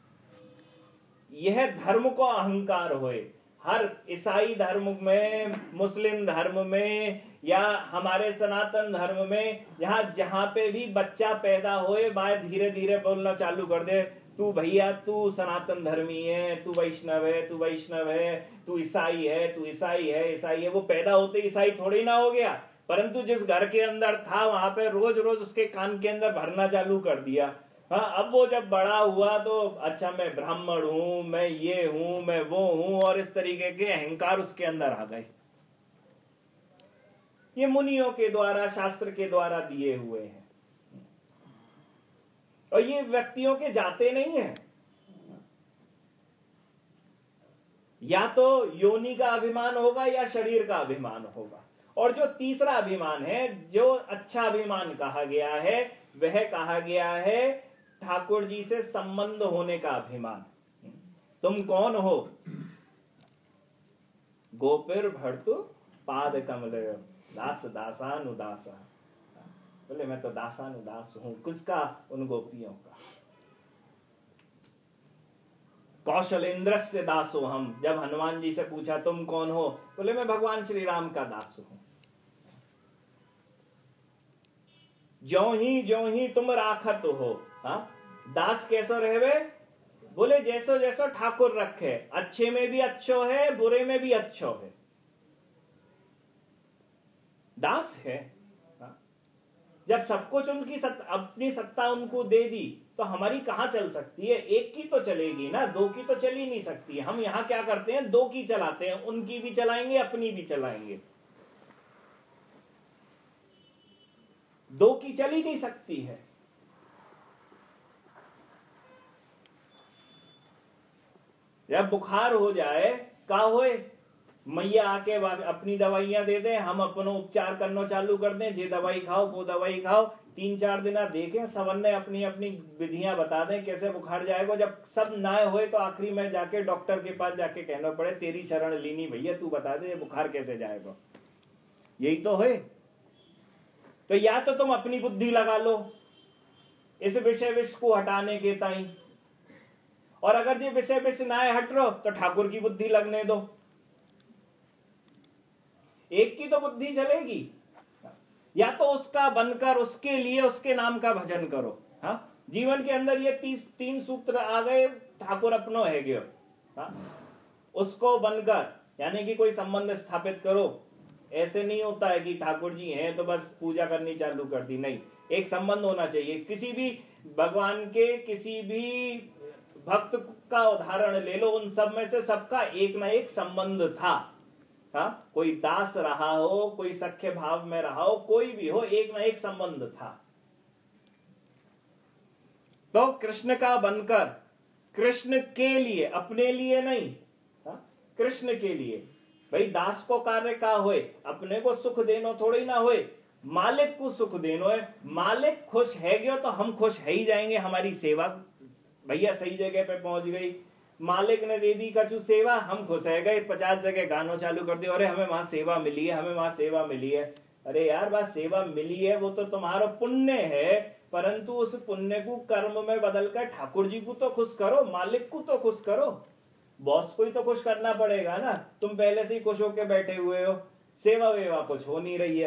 यह धर्म को अहंकार होए। हर ईसाई धर्म में, मुस्लिम धर्म में या हमारे सनातन धर्म में, यहां जहां पे भी बच्चा पैदा होए, बाय धीरे धीरे बोलना चालू कर दे, तू भैया तू सनातन धर्मी है, तू वैष्णव है, तू वैष्णव है, तू ईसाई है, तू ईसाई है, ईसाई है। वो पैदा होते ईसाई थोड़ी ना हो गया, परंतु जिस घर के अंदर था वहां पे रोज रोज उसके कान के अंदर भरना चालू कर दिया। हाँ, अब वो जब बड़ा हुआ तो अच्छा मैं ब्राह्मण हूं, मैं ये हूं, मैं वो हूं, और इस तरीके के अहंकार उसके अंदर आ गए। ये मुनियों के द्वारा, शास्त्र के द्वारा दिए हुए हैं, और ये व्यक्तियों के जाते नहीं हैं। या तो योनि का अभिमान होगा या शरीर का अभिमान होगा। और जो तीसरा अभिमान है, जो अच्छा अभिमान कहा गया है, वह कहा गया है ठाकुर जी से संबंध होने का अभिमान। तुम कौन हो? गोपिर भर्तु पाद कमल दास दासानुदासा। बोले मैं तो दासानुदास हूं। किसका? उन गोपियों का। कौशलेंद्र से दासो हम। जब हनुमान जी से पूछा तुम कौन हो, बोले मैं भगवान श्री राम का दास हूं। ज्यों ही ज्यों ही तुम राखत हो। हा? दास कैसो रहवे? बोले जैसो जैसो ठाकुर रखे, अच्छे में भी अच्छो है, बुरे में भी अच्छो है। दास है। हा? जब सब कुछ उनकी सत, अपनी सत्ता उनको दे दी, तो हमारी कहां चल सकती है? एक की तो चलेगी ना, दो की तो चल ही नहीं सकती। हम यहां क्या करते हैं? दो की चलाते हैं। उनकी भी चलाएंगे, अपनी भी चलाएंगे। दो की चल ही नहीं सकती है। जब बुखार हो जाए, का होए, मैया आके अपनी दवाइयां दे दे, हम अपनो उपचार करना चालू कर दें, जे दवाई खाओ वो दवाई खाओ। तीन चार दिन देखें, सबन ने अपनी अपनी विधियां बता दें कैसे बुखार जाएगा। जब सब ना होए तो आखिरी में जाके डॉक्टर के पास जाके कहना पड़े तेरी शरण लीनी भैया, तू बता दे बुखार कैसे जाएगा। यही तो है। तो या तो तुम अपनी बुद्धि लगा लो इस विषय विष को हटाने के ताई, और अगर ये विषय विष ना हट रहो तो ठाकुर की बुद्धि लगने दो। एक की तो बुद्धि चलेगी। या तो उसका बनकर उसके लिए उसके नाम का भजन करो। हाँ, जीवन के अंदर ये तीस तीन सूत्र आ गए, ठाकुर अपनो है गयो। हाँ, उसको बनकर यानी कि कोई संबंध स्थापित करो। ऐसे नहीं होता है कि ठाकुर जी हैं तो बस पूजा करनी चालू कर दी। नहीं, एक संबंध होना चाहिए। किसी भी भगवान के किसी भी भक्त सबका उदाहरण ले लो, उन सब में से सबका एक ना एक संबंध था। हाँ, कोई दास रहा हो, कोई सख्य भाव में रहा हो, कोई भी हो, एक ना एक संबंध था। तो कृष्ण का बनकर, कृष्ण के लिए, अपने लिए नहीं, हाँ, कृष्ण के लिए। भाई दास को कार्य का होए, अपने को सुख देनो थोड़ी ना होए, मालिक को सुख देनो है। मालिक खुश है गयो तो हम खुश है ही जाएंगे। हमारी सेवा भैया सही जगह पे पहुंच गई, मालिक ने दे दी कछु सेवा, हम खुश है गए। पचास जगह गानों चालू कर दिया, अरे हमें वहां सेवा मिली है, हमें वहां सेवा मिली है। अरे यार बात सेवा मिली है वो तो तुम्हारा पुण्य है, परंतु उस पुण्य को कर्म में बदलकर ठाकुर जी को तो खुश करो, मालिक को तो खुश करो, बॉस को ही तो खुश करना पड़ेगा ना। तुम पहले से ही खुश होके बैठे हुए हो, सेवा वेवा कुछ हो नहीं रही है।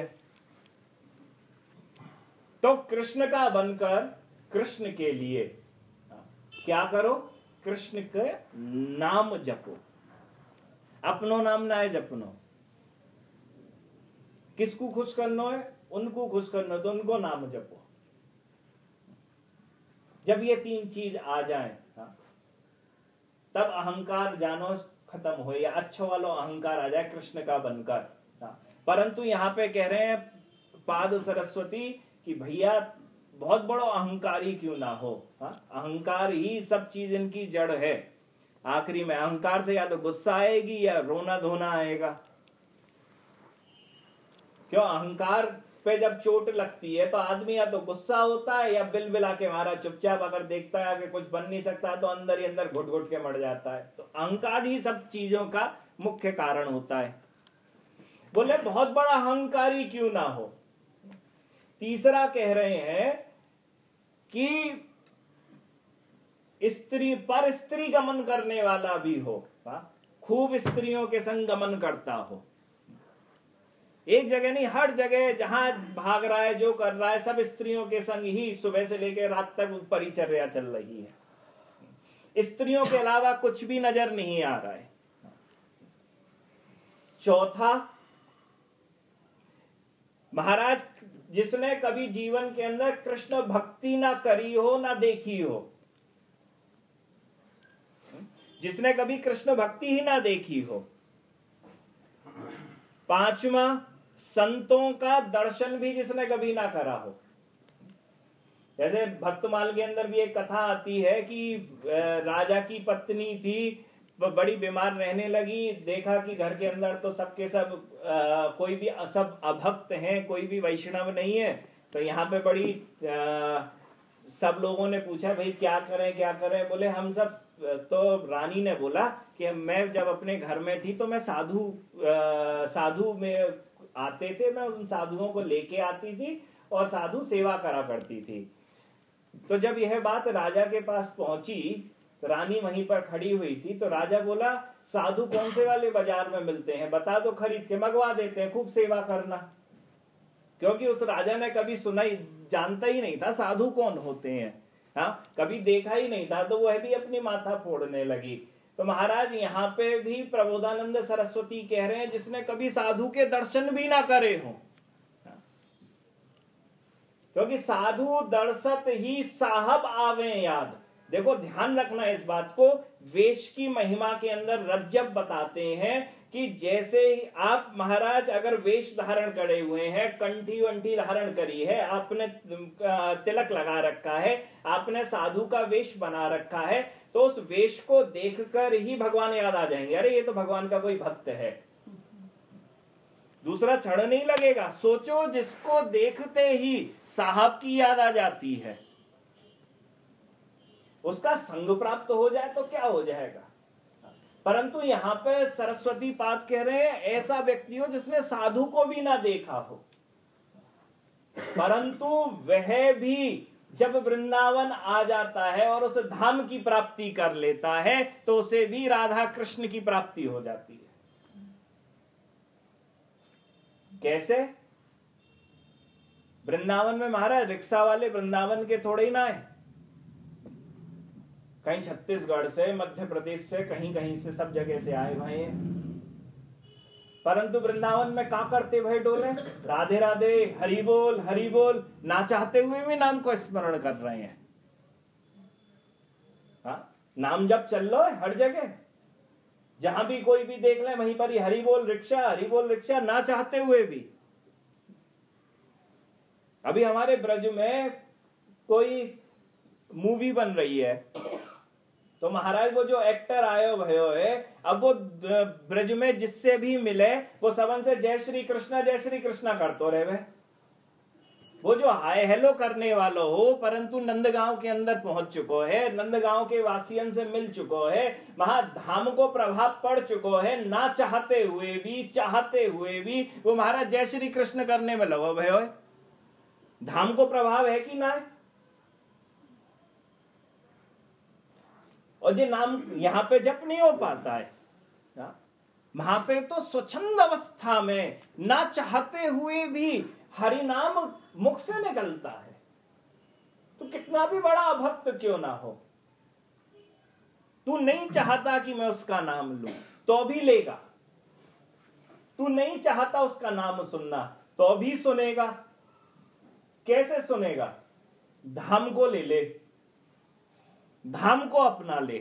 तो कृष्ण का बनकर कृष्ण के लिए क्या करो, कृष्ण के नाम जपो। अपनो नाम ना है जपनो, किसको खुश करना है, उनको खुश करना, तो उनको नाम जपो। जब ये तीन चीज आ जाए तब अहंकार जानो खत्म हो, या अच्छो वाला अहंकार आ जाए कृष्ण का बनकर। परंतु यहां पे कह रहे हैं पाद सरस्वती कि भैया बहुत बड़ो अहंकारी क्यों ना हो। हा? अहंकार ही सब चीज इनकी जड़ है। आखिरी में अहंकार से या तो गुस्सा आएगी या रोना धोना आएगा। क्यों, अहंकार पे जब चोट लगती है तो आदमी या तो गुस्सा होता है या बिल बिला के मारा चुपचाप, अगर देखता है कि कुछ बन नहीं सकता तो अंदर ही अंदर घुट घुट के मर जाता है। तो अहंकार ही सब चीजों का मुख्य कारण होता है। बोले बहुत बड़ा अहंकारी क्यों ना हो। तीसरा कह रहे हैं कि स्त्री पर स्त्री गमन करने वाला भी हो, खूब स्त्रियों के संग गमन करता हो। एक जगह नहीं, हर जगह जहां भाग रहा है, जो कर रहा है, सब स्त्रियों के संग ही सुबह से लेकर रात तक परिचर्या चल रही है। स्त्रियों के अलावा कुछ भी नजर नहीं आ रहा है। चौथा, महाराज जिसने कभी जीवन के अंदर कृष्ण भक्ति ना करी हो ना देखी हो, जिसने कभी कृष्ण भक्ति ही ना देखी हो। पांचवा, संतों का दर्शन भी जिसने कभी ना करा हो। जैसे भक्तमाल के अंदर भी एक कथा आती है कि राजा की पत्नी थी, बड़ी बीमार रहने लगी, देखा कि घर के अंदर तो सबके सब आ, कोई भी सब अभक्त हैं, कोई भी वैष्णव नहीं है। तो यहाँ पे बड़ी आ, सब लोगों ने पूछा भाई क्या करें क्या करें। बोले हम सब, तो रानी ने बोला कि मैं जब अपने घर में थी तो मैं साधु साधु में आते थे, मैं उन साधुओं को लेके आती थी और साधु सेवा करा करती थी। तो जब यह बात राजा के पास पहुंची, तो रानी वहीं पर खड़ी हुई थी, तो राजा बोला साधु कौन से वाले बाजार में मिलते हैं, बता दो, खरीद के मंगवा देते हैं, खूब सेवा करना। क्योंकि उस राजा ने कभी सुना ही, जानता ही नहीं था साधु कौन होते हैं, हाँ, कभी देखा ही नहीं था। तो वह भी अपनी माथा फोड़ने लगी। तो महाराज यहाँ पे भी प्रबोधानंद सरस्वती कह रहे हैं जिसने कभी साधु के दर्शन भी ना करे हो, क्योंकि साधु दर्शत ही साहब आवे याद। देखो ध्यान रखना इस बात को, वेश की महिमा के अंदर रज्जब बताते हैं कि जैसे आप महाराज अगर वेश धारण करे हुए हैं, कंठी वंठी धारण करी है, आपने तिलक लगा रखा है, आपने साधु का वेश बना रखा है, तो उस वेश को देखकर ही भगवान याद आ जाएंगे, अरे ये तो भगवान का कोई भक्त है। दूसरा क्षण नहीं लगेगा। सोचो जिसको देखते ही साहब की याद आ जाती है, उसका संग प्राप्त हो जाए तो क्या हो जाएगा। परंतु यहां पे सरस्वती पाद कह रहे हैं ऐसा व्यक्ति हो जिसने साधु को भी ना देखा हो, परंतु वह भी जब वृंदावन आ जाता है और उस धाम की प्राप्ति कर लेता है तो उसे भी राधा कृष्ण की प्राप्ति हो जाती है। कैसे? वृंदावन में महाराज रिक्शा वाले वृंदावन के थोड़े ही ना है, कहीं छत्तीसगढ़ से, मध्य प्रदेश से, कहीं कहीं से, सब जगह से आए भाई हैं। परंतु वृंदावन में क्या करते भाई डोले, राधे राधे, हरि बोल हरि बोल, ना चाहते हुए भी नाम को स्मरण कर रहे हैं। हाँ, नाम जब चल लो है हर जगह, जहां भी कोई भी देख ले वहीं पर ही हरि बोल रिक्शा, हरि बोल रिक्शा, ना चाहते हुए भी। अभी हमारे ब्रज में कोई मूवी बन रही है, तो महाराज वो जो एक्टर आयो भयो है, अब वो ब्रज में जिससे भी मिले वो सबन से जय श्री कृष्णा जय श्री कृष्णा करतो रहे। वो जो हाय हेलो करने वाला हो, परंतु नंदगांव के अंदर पहुंच चुको है, नंदगांव के वासियन से मिल चुको है, वहां धाम को प्रभाव पड़ चुको है, ना चाहते हुए भी चाहते हुए भी वो महाराज जय श्री कृष्ण करने में लगो भयो है। धाम को प्रभाव है कि ना है? और जो नाम यहां पे जप नहीं हो पाता है, वहां पे तो स्वच्छंद अवस्था में ना चाहते हुए भी हरि नाम मुख से निकलता है। तो कितना भी बड़ा अभक्त क्यों ना हो, तू नहीं चाहता कि मैं उसका नाम लूं तो भी लेगा, तू नहीं चाहता उसका नाम सुनना तो भी सुनेगा। कैसे सुनेगा? धाम को ले ले, धाम को अपना ले।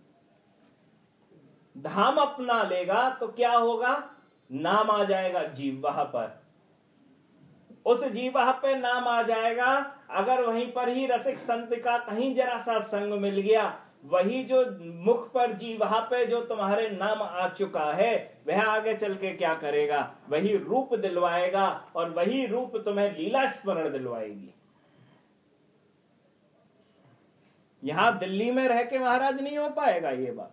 धाम अपना लेगा तो क्या होगा? नाम आ जाएगा जीवा पर, उस जीवा पे नाम आ जाएगा। अगर वहीं पर ही रसिक संत का कहीं जरा सा संग मिल गया, वही जो मुख पर जीवा पे जो तुम्हारे नाम आ चुका है, वह आगे चल के क्या करेगा? वही रूप दिलवाएगा, और वही रूप तुम्हें लीला स्मरण दिलवाएगी। यहां दिल्ली में रह के महाराज नहीं हो पाएगा ये बात।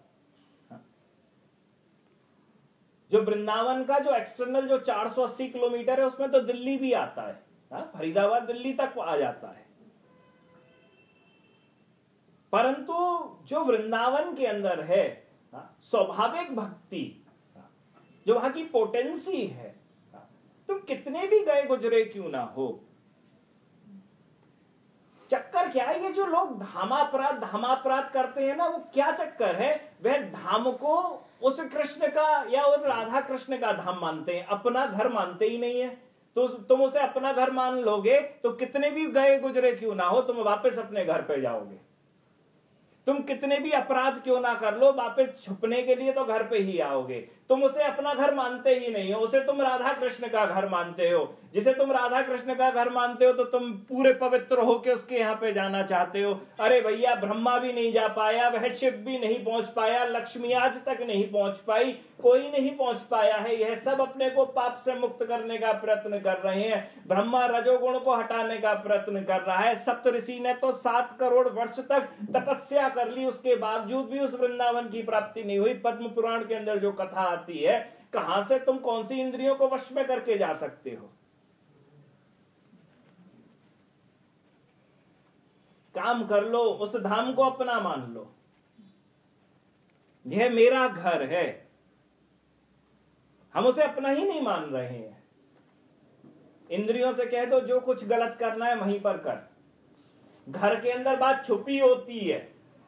जो वृंदावन का जो एक्सटर्नल जो चार सौ अस्सी किलोमीटर है, उसमें तो दिल्ली भी आता है, फरीदाबाद दिल्ली तक आ जाता है। परंतु जो वृंदावन के अंदर है स्वाभाविक भक्ति, जो वहां की पोटेंसी है, तुम कितने भी गए गुजरे क्यों ना हो, चक्कर क्या है? ये जो लोग धामापराध धामापराध करते हैं ना, वो क्या चक्कर है? वह धाम को उस कृष्ण का या उस राधा कृष्ण का धाम मानते हैं, अपना घर मानते ही नहीं है। तो तुम उसे अपना घर मान लोगे तो कितने भी गए गुजरे क्यों ना हो, तुम वापस अपने घर पे जाओगे। तुम कितने भी अपराध क्यों ना कर लो, वापस छुपने के लिए तो घर पे ही आओगे। तुम उसे अपना घर मानते ही नहीं हो, उसे तुम राधा कृष्ण का घर मानते हो। जिसे तुम राधा कृष्ण का घर मानते हो तो तुम पूरे पवित्र होके उसके यहाँ पे जाना चाहते हो। अरे भैया, ब्रह्मा भी नहीं जा पाया, वह शिव भी नहीं पहुंच पाया, लक्ष्मी आज तक नहीं पहुंच पाई, कोई नहीं पहुंच पाया है। यह सब अपने को पाप से मुक्त करने का प्रयत्न कर रहे हैं। ब्रह्मा रजोगुण को हटाने का प्रयत्न कर रहा है। सप्तऋषि ने तो सात करोड़ वर्ष तक तपस्या कर ली, उसके बावजूद भी उस वृंदावन की प्राप्ति नहीं हुई। पद्म पुराण के अंदर जो कथा आती है, कहां से तुम कौन सी इंद्रियों को वश में करके जा सकते हो? काम कर लो, उस धाम को अपना मान लो। यह मेरा घर है, हम उसे अपना ही नहीं मान रहे हैं। इंद्रियों से कह दो जो कुछ गलत करना है वहीं पर कर। घर के अंदर बात छुपी होती है,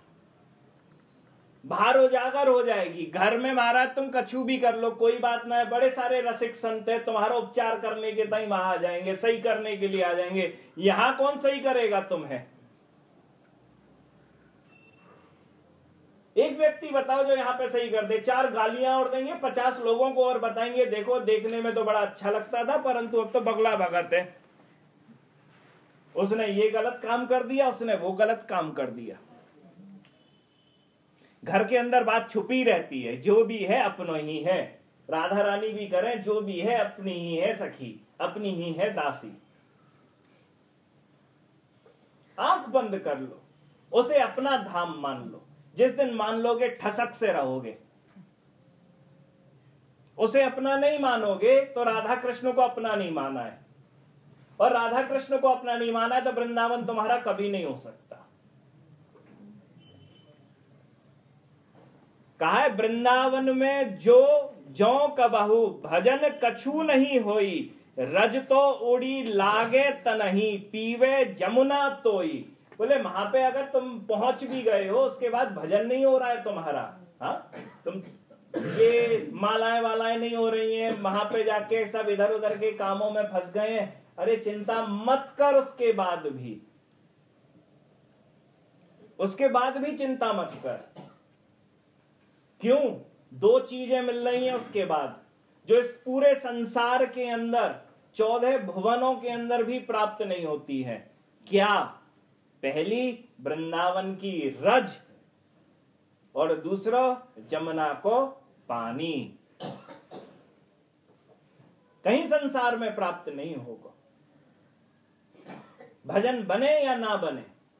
बाहर उजागर हो जाएगी। घर में महाराज तुम कछु भी कर लो, कोई बात ना है। बड़े सारे रसिक संत है, तुम्हारा उपचार करने के टाइम वहां आ जाएंगे, सही करने के लिए आ जाएंगे। यहां कौन सही करेगा तुम्हें? एक व्यक्ति बताओ जो यहां पे सही कर दे। चार गालियां और देंगे, पचास लोगों को और बताएंगे, देखो देखने में तो बड़ा अच्छा लगता था, परंतु अब तो बगला भगत है, उसने ये गलत काम कर दिया, उसने वो गलत काम कर दिया। घर के अंदर बात छुपी रहती है, जो भी है अपनो ही है। राधा रानी भी करें, जो भी है अपनी ही है सखी, अपनी ही है दासी। आंख बंद कर लो, उसे अपना धाम मान लो। जिस दिन मान लोगे ठसक से रहोगे। उसे अपना नहीं मानोगे तो राधा कृष्ण को अपना नहीं माना है, और राधा कृष्ण को अपना नहीं माना है तो वृंदावन तुम्हारा कभी नहीं हो सकता। कहा है वृंदावन में जो जौ कबहू भजन कछु नहीं होई, रज तो उड़ी लागे तनही, पीवे जमुना तोई। बोले वहां पे अगर तुम पहुंच भी गए हो, उसके बाद भजन नहीं हो रहा है तुम्हारा, हाँ, तुम ये मालाएं वालाएं नहीं हो रही हैं, वहां पे जाके सब इधर उधर के कामों में फंस गए हैं, अरे चिंता मत कर। उसके बाद भी उसके बाद भी चिंता मत कर। क्यों? दो चीजें मिल रही हैं उसके बाद जो इस पूरे संसार के अंदर चौदह भुवनों के अंदर भी प्राप्त नहीं होती है। क्या? पहली वृंदावन की रज और दूसरा जमुना को पानी। कहीं संसार में प्राप्त नहीं होगा। भजन बने या ना बने,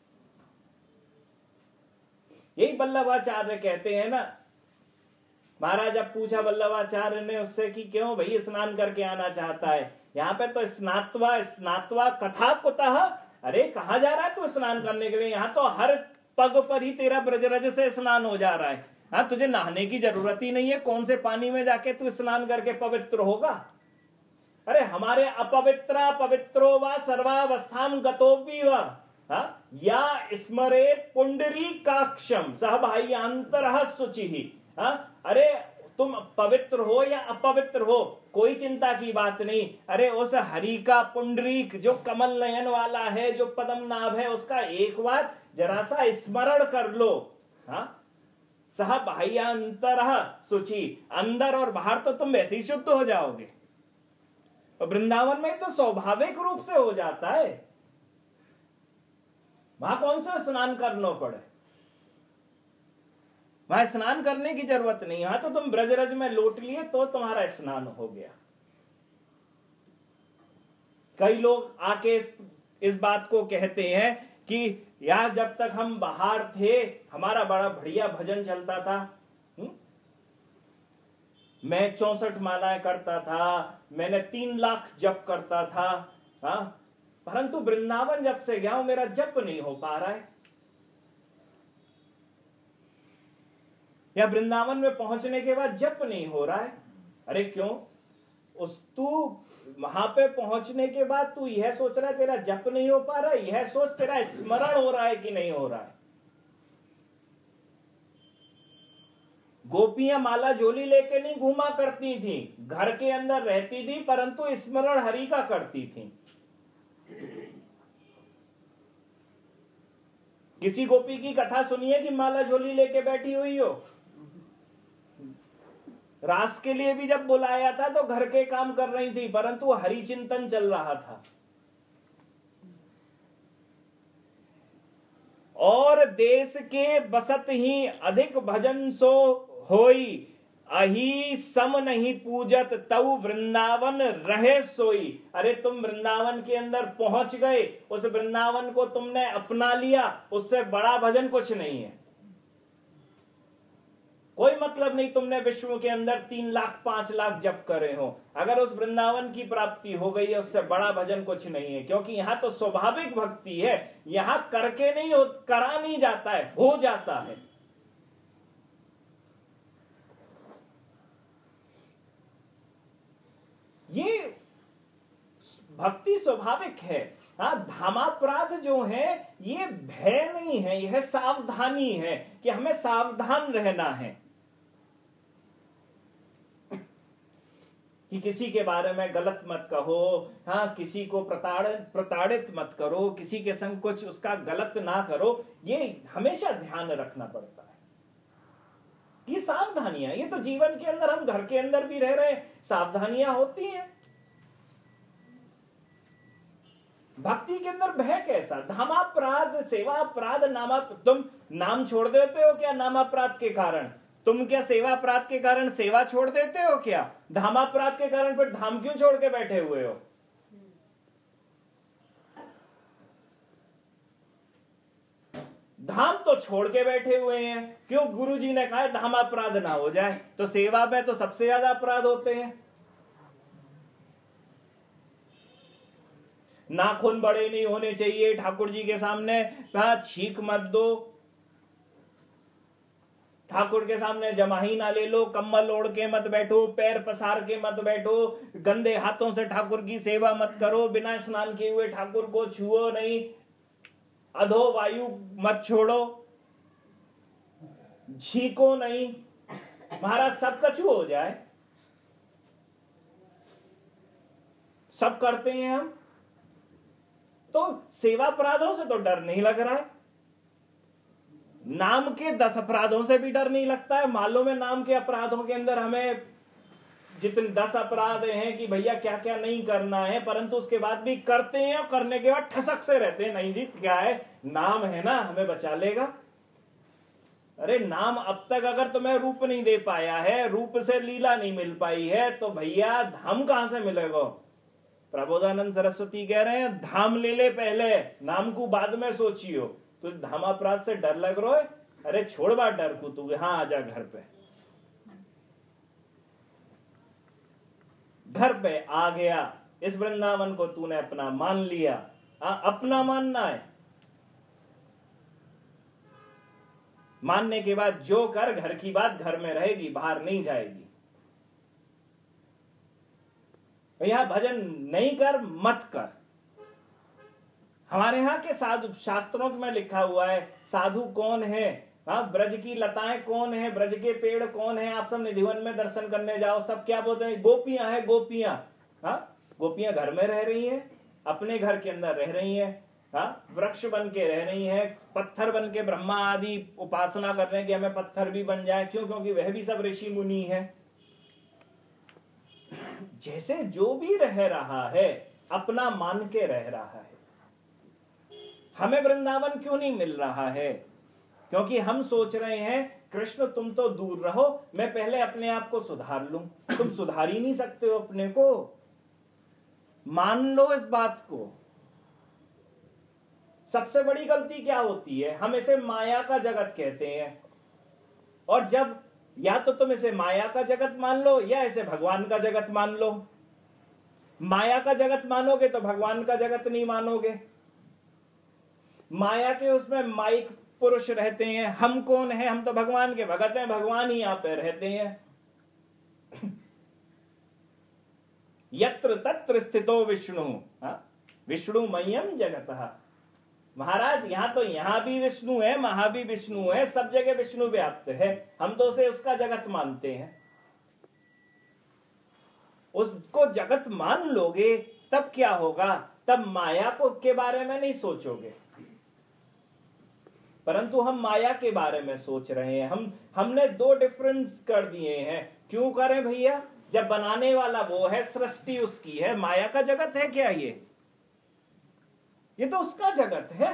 यही वल्लभाचार्य कहते हैं ना। महाराज अब पूछा वल्लभाचार्य ने उससे कि क्यों भाई स्नान करके आना चाहता है, यहां पे तो स्नात्वा स्नात्वा कथा कुतः। अरे कहां जा रहा है तू स्नान करने के लिए? यहां तो हर पग पर ही तेरा ब्रजरज से स्नान हो जा रहा है। हाँ, तुझे नहाने की जरूरत ही नहीं है। कौन से पानी में जाके तू स्नान करके पवित्र होगा? अरे हमारे अपवित्रा पवित्रो व सर्वावस्थाम गतो भी वा या स्मरे पुंडरी काक्षम सह भाइयांतरः शुचिः। अरे तुम पवित्र हो या अपवित्र हो, कोई चिंता की बात नहीं। अरे उस हरि का पुंडरीक जो कमल नयन वाला है, जो पद्म नाभ है, उसका एक बार जरा सा स्मरण कर लो। हाँ, सह बाह्यांतरः शुचि, अंदर और बाहर तो तुम वैसे ही शुद्ध हो जाओगे। और वृंदावन में तो स्वाभाविक रूप से हो जाता है। वहां कौन सा स्नान करना पड़े? वहां स्नान करने की जरूरत नहीं। यहां तो तुम ब्रजरज में लौट लिए तो तुम्हारा स्नान हो गया। कई लोग आके इस, इस बात को कहते हैं कि यार जब तक हम बाहर थे हमारा बड़ा बढ़िया भजन चलता था। हुँ? मैं चौसठ मालाएं करता था, मैंने तीन लाख जप करता था। हाँ, परंतु वृंदावन जब से गया हूं मेरा जप नहीं हो पा रहा है। या वृंदावन में पहुंचने के बाद जप नहीं हो रहा है। अरे क्यों? उस तू वहां पे पहुंचने के बाद तू यह सोच रहा है तेरा जप नहीं हो पा रहा है, यह सोच तेरा स्मरण हो रहा है कि नहीं हो रहा है। गोपियां माला झोली लेके नहीं घूमा करती थी, घर के अंदर रहती थी, परंतु स्मरण हरि का करती थी। किसी गोपी की कथा सुनिए कि माला झोली लेके बैठी हुई हो? रास के लिए भी जब बुलाया था तो घर के काम कर रही थी, परंतु हरि चिंतन चल रहा था। और देश के बसत ही अधिक भजन सो होई, अही सम नहीं पूजत तऊ वृंदावन रहे सोई। अरे तुम वृंदावन के अंदर पहुंच गए, उस वृंदावन को तुमने अपना लिया, उससे बड़ा भजन कुछ नहीं है। कोई मतलब नहीं तुमने विश्व के अंदर तीन लाख पांच लाख जप करे हो, अगर उस वृंदावन की प्राप्ति हो गई है उससे बड़ा भजन कुछ नहीं है। क्योंकि यहां तो स्वाभाविक भक्ति है, यहां करके नहीं हो, करा नहीं जाता है, हो जाता है। ये भक्ति स्वाभाविक है। हाँ, धामापराध जो है ये भय नहीं है, यह सावधानी है कि हमें सावधान रहना है कि किसी के बारे में गलत मत कहो। हाँ, किसी को प्रताड़ित प्रताड़ित मत करो, किसी के संग कुछ उसका गलत ना करो। ये हमेशा ध्यान रखना पड़ता है। ये सावधानियां, ये तो जीवन के अंदर हम घर के अंदर भी रह रहे हैं, सावधानियां होती हैं। भक्ति के अंदर भय कैसा? धामापराध, सेवापराध, नामा तुम नाम छोड़ देते हो क्या नामापराध के कारण? तुम क्या सेवापराध के कारण सेवा छोड़ देते हो क्या? धामापराध के कारण फिर धाम क्यों छोड़ के बैठे हुए हो? धाम तो छोड़ के बैठे हुए हैं। क्यों? गुरुजी ने कहा धामापराध ना हो जाए। तो सेवा में तो सबसे ज्यादा अपराध होते हैं। नाखून बड़े नहीं होने चाहिए ठाकुर जी के सामने, छींक मत दो, ठाकुर के सामने जमाही ना ले लो, कम्बल ओढ़ के मत बैठो, पैर पसार के मत बैठो, गंदे हाथों से ठाकुर की सेवा मत करो, बिना स्नान किए हुए ठाकुर को छुओ नहीं, अधो वायु मत छोड़ो, छींको नहीं। महाराज सब कछु हो जाए, सब करते हैं हम, तो सेवा अपराधों से तो डर नहीं लग रहा है। नाम के दस अपराधों से भी डर नहीं लगता है। मालूम है नाम के अपराधों के अंदर हमें जितने दस अपराध हैं कि भैया क्या क्या नहीं करना है, परंतु उसके बाद भी करते हैं और करने के बाद ठसक से रहते हैं, नहीं जी क्या है, नाम है ना, हमें बचा लेगा। अरे नाम अब तक अगर तुम्हें रूप नहीं दे पाया है, रूप से लीला नहीं मिल पाई है, तो भैया धाम कहां से मिलेगा। प्रबोधानंद सरस्वती कह रहे हैं धाम ले ले पहले, नाम को बाद में सोचियो। तो धाम अपराध से डर लग रहा है, अरे छोड़ बात डर को, तू यहां आजा घर पे। घर पे आ गया, इस वृंदावन को तूने अपना मान लिया। आ, अपना मानना है, मानने के बाद जो कर, घर की बात घर में रहेगी, बाहर नहीं जाएगी। भैया भजन नहीं कर मत कर। हमारे यहां के साधु शास्त्रों में लिखा हुआ है साधु कौन है, हाँ ब्रज की लताएं कौन है, ब्रज के पेड़ कौन है। आप सब निधिवन में दर्शन करने जाओ, सब क्या बोलते हैं, गोपियां हैं गोपियां। हाँ गोपियां घर में रह रही हैं, अपने घर के अंदर रह रही हैं, हाँ वृक्ष बन के रह रही हैं, पत्थर बन के ब्रह्मा आदि उपासना कर रहे हैं कि हमें पत्थर भी बन जाए। क्यों? क्योंकि वह भी सब ऋषि मुनि है। जैसे जो भी रह रहा है अपना मान के रह रहा है। हमें वृंदावन क्यों नहीं मिल रहा है? क्योंकि हम सोच रहे हैं कृष्ण तुम तो दूर रहो, मैं पहले अपने आप को सुधार लूं। तुम सुधार ही नहीं सकते हो अपने को, मान लो इस बात को। सबसे बड़ी गलती क्या होती है, हम इसे माया का जगत कहते हैं। और जब या तो तुम इसे माया का जगत मान लो या इसे भगवान का जगत मान लो। माया का जगत मानोगे तो भगवान का जगत नहीं मानोगे। माया के उसमें माइक पुरुष रहते हैं, हम कौन है, हम तो भगवान के भगत हैं, भगवान ही यहां पे रहते हैं। यत्र तत्र स्थितो विष्णु, विष्णु मय्यम जगतः। महाराज यहां तो यहां भी विष्णु है, वहां भी विष्णु है, सब जगह विष्णु व्याप्त है। हम तो उसे उसका जगत मानते हैं। उसको जगत मान लोगे तब क्या होगा, तब माया को के बारे में नहीं सोचोगे, परंतु हम माया के बारे में सोच रहे हैं। हम हमने दो डिफरेंस कर दिए हैं। क्यों करें भैया, जब बनाने वाला वो है, सृष्टि उसकी है। माया का जगत है क्या ये? ये तो उसका जगत है,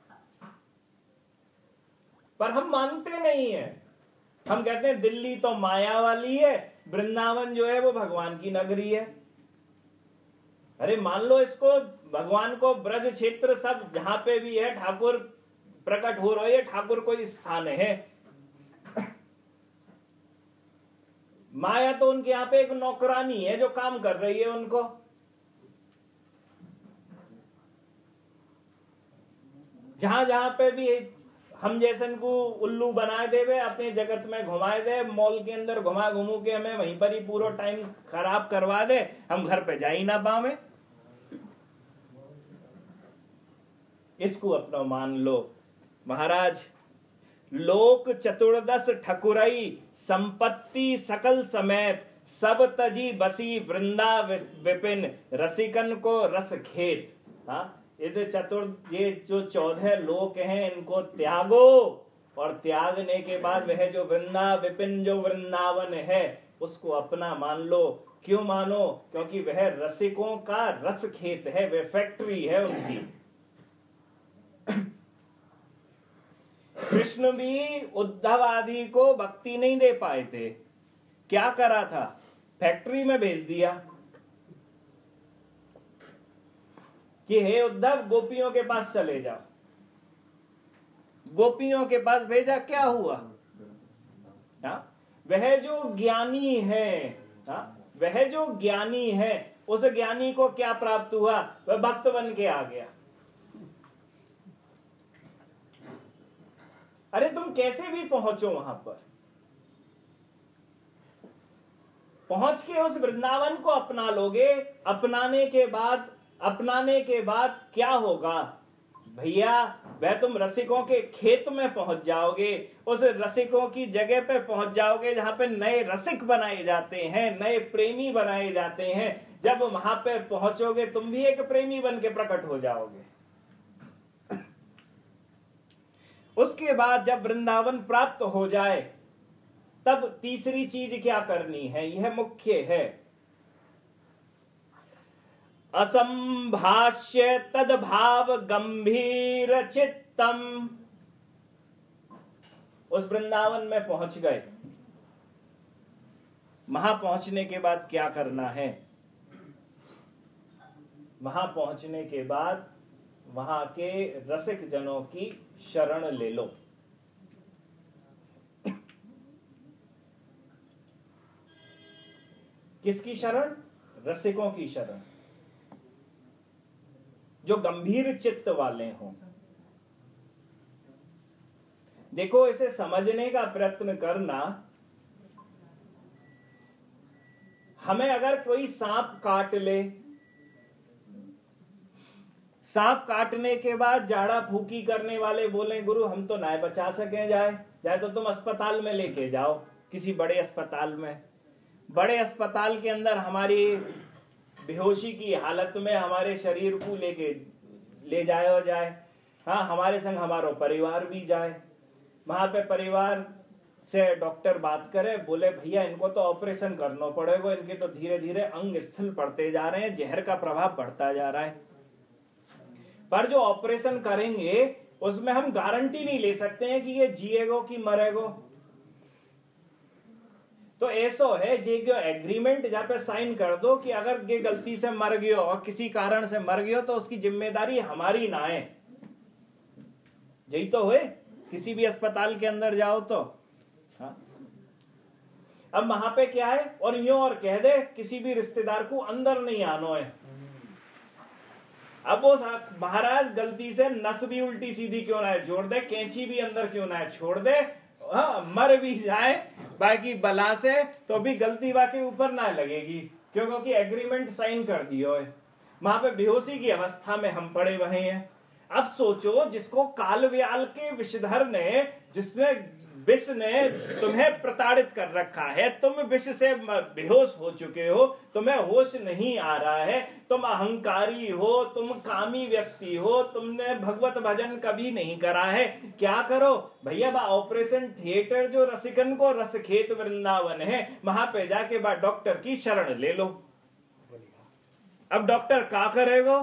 पर हम मानते नहीं है। हम कहते हैं दिल्ली तो माया वाली है, वृंदावन जो है वो भगवान की नगरी है। अरे मान लो इसको, भगवान को ब्रज क्षेत्र सब जहां पे भी है ठाकुर प्रकट हो रहे, ठाकुर कोई स्थान है। माया तो उनके यहां पे एक नौकरानी है जो काम कर रही है उनको। जहां जहां पे भी हम जैसन को उल्लू बनाए देवे, अपने जगत में घुमाए दे, मॉल के अंदर घुमा घुमू के हमें वहीं पर ही पूरा टाइम खराब करवा दे, हम घर पे जा ही ना पावे। इसको अपना मान लो। महाराज लोक चतुर्दश ठकुरई संपत्ति सकल समेत, सब तजी बसी वृंदा विपिन, रसिकन को रस खेत। हाँ ये चतुर् ये जो चौदह लोक हैं इनको त्यागो, और त्यागने के बाद वह जो वृंदा विपिन जो वृंदावन है उसको अपना मान लो। क्यों मानो? क्योंकि वह रसिकों का रस खेत है, वह फैक्ट्री है उनकी। कृष्ण भी उद्धव आदि को भक्ति नहीं दे पाए थे, क्या करा था, फैक्ट्री में भेज दिया कि हे उद्धव गोपियों के पास चले जाओ। गोपियों के पास भेजा, क्या हुआ? हा? वह जो ज्ञानी है, हा? वह जो ज्ञानी है, उस ज्ञानी को क्या प्राप्त हुआ? वह भक्त बन के आ गया। अरे तुम कैसे भी पहुंचो वहां पर, पहुंच के उस वृंदावन को अपना लोगे। अपनाने के बाद अपनाने के बाद क्या होगा भैया? वह तुम रसिकों के खेत में पहुंच जाओगे, उस रसिकों की जगह पे पहुंच जाओगे जहां पे नए रसिक बनाए जाते हैं, नए प्रेमी बनाए जाते हैं। जब वहां पे पहुंचोगे तुम भी एक प्रेमी बन के प्रकट हो जाओगे। उसके बाद जब वृंदावन प्राप्त हो जाए तब तीसरी चीज क्या करनी है, यह मुख्य है। असंभाष्य तदभाव गंभीर चित्तम। उस वृंदावन में पहुंच गए, वहां पहुंचने के बाद क्या करना है, वहां पहुंचने के बाद वहां के रसिक जनों की शरण ले लो। किसकी शरण? रसिकों की शरण, जो गंभीर चित्त वाले हों। देखो, इसे समझने का प्रयत्न करना। हमें अगर कोई सांप काट ले, सांप काटने के बाद जाड़ा फूकी करने वाले बोले गुरु हम तो ना बचा सके, जाए जाए तो तुम अस्पताल में लेके जाओ, किसी बड़े अस्पताल में। बड़े अस्पताल के अंदर हमारी बेहोशी की हालत में हमारे शरीर को लेके ले जाए और जाए, हाँ हमारे संग हमारा परिवार भी जाए। वहां पे परिवार से डॉक्टर बात करे, बोले भैया इनको तो ऑपरेशन करना पड़ेगा, इनके तो धीरे धीरे अंग स्थिर पड़ते जा रहे हैं, जहर का प्रभाव बढ़ता जा रहा है। पर जो ऑपरेशन करेंगे उसमें हम गारंटी नहीं ले सकते हैं कि ये जिएगो कि मरेगो। तो ऐसो है जे जो एग्रीमेंट जहां पे साइन कर दो कि अगर ये गलती से मर गयो और किसी कारण से मर गयो तो उसकी जिम्मेदारी हमारी ना है। यही तो हुए, किसी भी अस्पताल के अंदर जाओ तो हाँ? अब वहां पे क्या है, और यूं और कह दे किसी भी रिश्तेदार को अंदर नहीं आना है। अब वो महाराज गलती से नस भी उल्टी सीधी क्यों ना है जोड़ दे, कैंची भी अंदर क्यों ना है छोड़ दे, हाँ मर भी जाए बाकी बला से तो भी गलती बाकी ऊपर ना लगेगी, क्योंकि एग्रीमेंट साइन कर दियो है। वहां पे बेहोशी की अवस्था में हम पड़े हुए हैं। अब सोचो, जिसको काल व्याल के विषधर ने, जिसने विष ने तुम्हें प्रताड़ित कर रखा है, तुम विष से बेहोश हो चुके हो, तुम्हें होश नहीं आ रहा है, तुम अहंकारी हो, तुम कामी व्यक्ति हो, तुमने भगवत भजन कभी नहीं करा है, क्या करो भैया? बा ऑपरेशन थिएटर जो रसिकन को रसखेत वृंदावन है, वहां पे जाके बाद डॉक्टर की शरण ले लो। अब डॉक्टर क्या करेगा?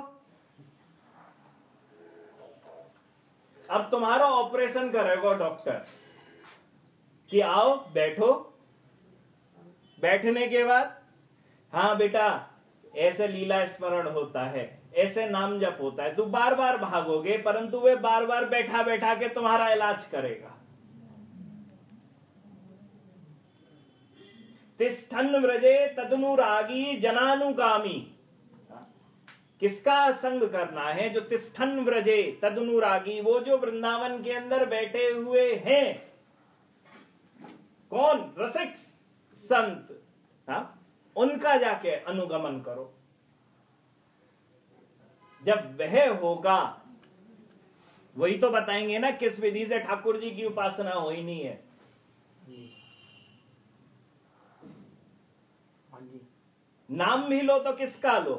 अब तुम्हारा ऑपरेशन करेगा डॉक्टर कि आओ बैठो, बैठने के बाद हाँ बेटा ऐसे लीला स्मरण होता है, ऐसे नाम जप होता है, तू बार बार भागोगे परंतु वे बार बार बैठा बैठा के तुम्हारा इलाज करेगा। तिष्ठन व्रजे तदनुरागी जनानुगामी। किसका संग करना है? जो तिष्ठन व्रजे तदनुरागी, वो जो वृंदावन के अंदर बैठे हुए हैं। कौन? रसिक संत, हा? उनका जाके अनुगमन करो। जब वह होगा वही तो बताएंगे ना किस विधि से ठाकुर जी की उपासना होई नहीं है। नाम भी लो तो किसका लो?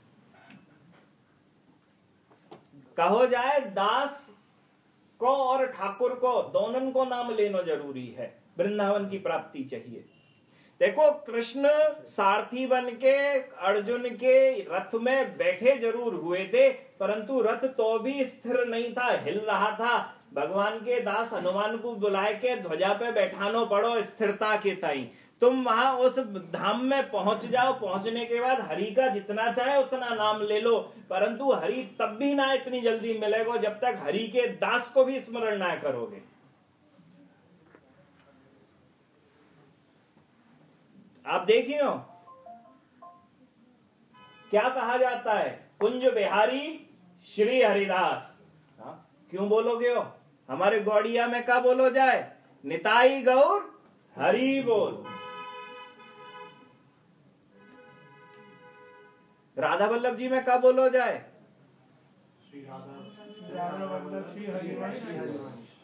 कहो जाए दास को और ठाकुर को, दोनों को नाम लेना जरूरी है। वृंदावन की प्राप्ति चाहिए। देखो, कृष्ण सारथी बन के अर्जुन के रथ में बैठे जरूर हुए थे, परंतु रथ तो भी स्थिर नहीं था, हिल रहा था। भगवान के दास हनुमान को बुलाए के ध्वजा पे बैठानो पड़ो स्थिरता के ताई। तुम वहां उस धाम में पहुंच जाओ, पहुंचने के बाद हरि का जितना चाहे उतना नाम ले लो, परंतु हरि तब भी ना इतनी जल्दी मिलेगा जब तक हरि के दास को भी स्मरण ना करोगे। आप देखियो क्या कहा जाता है, कुंज बिहारी श्री हरिदास। हाँ? क्यों बोलोगे हो? हमारे गौड़िया में क्या बोलो जाए? निताई गौर हरि बोल। राधा वल्लभ जी में क्या बोलो जाए? श्री राधा वल्लभ श्री हरिवंश।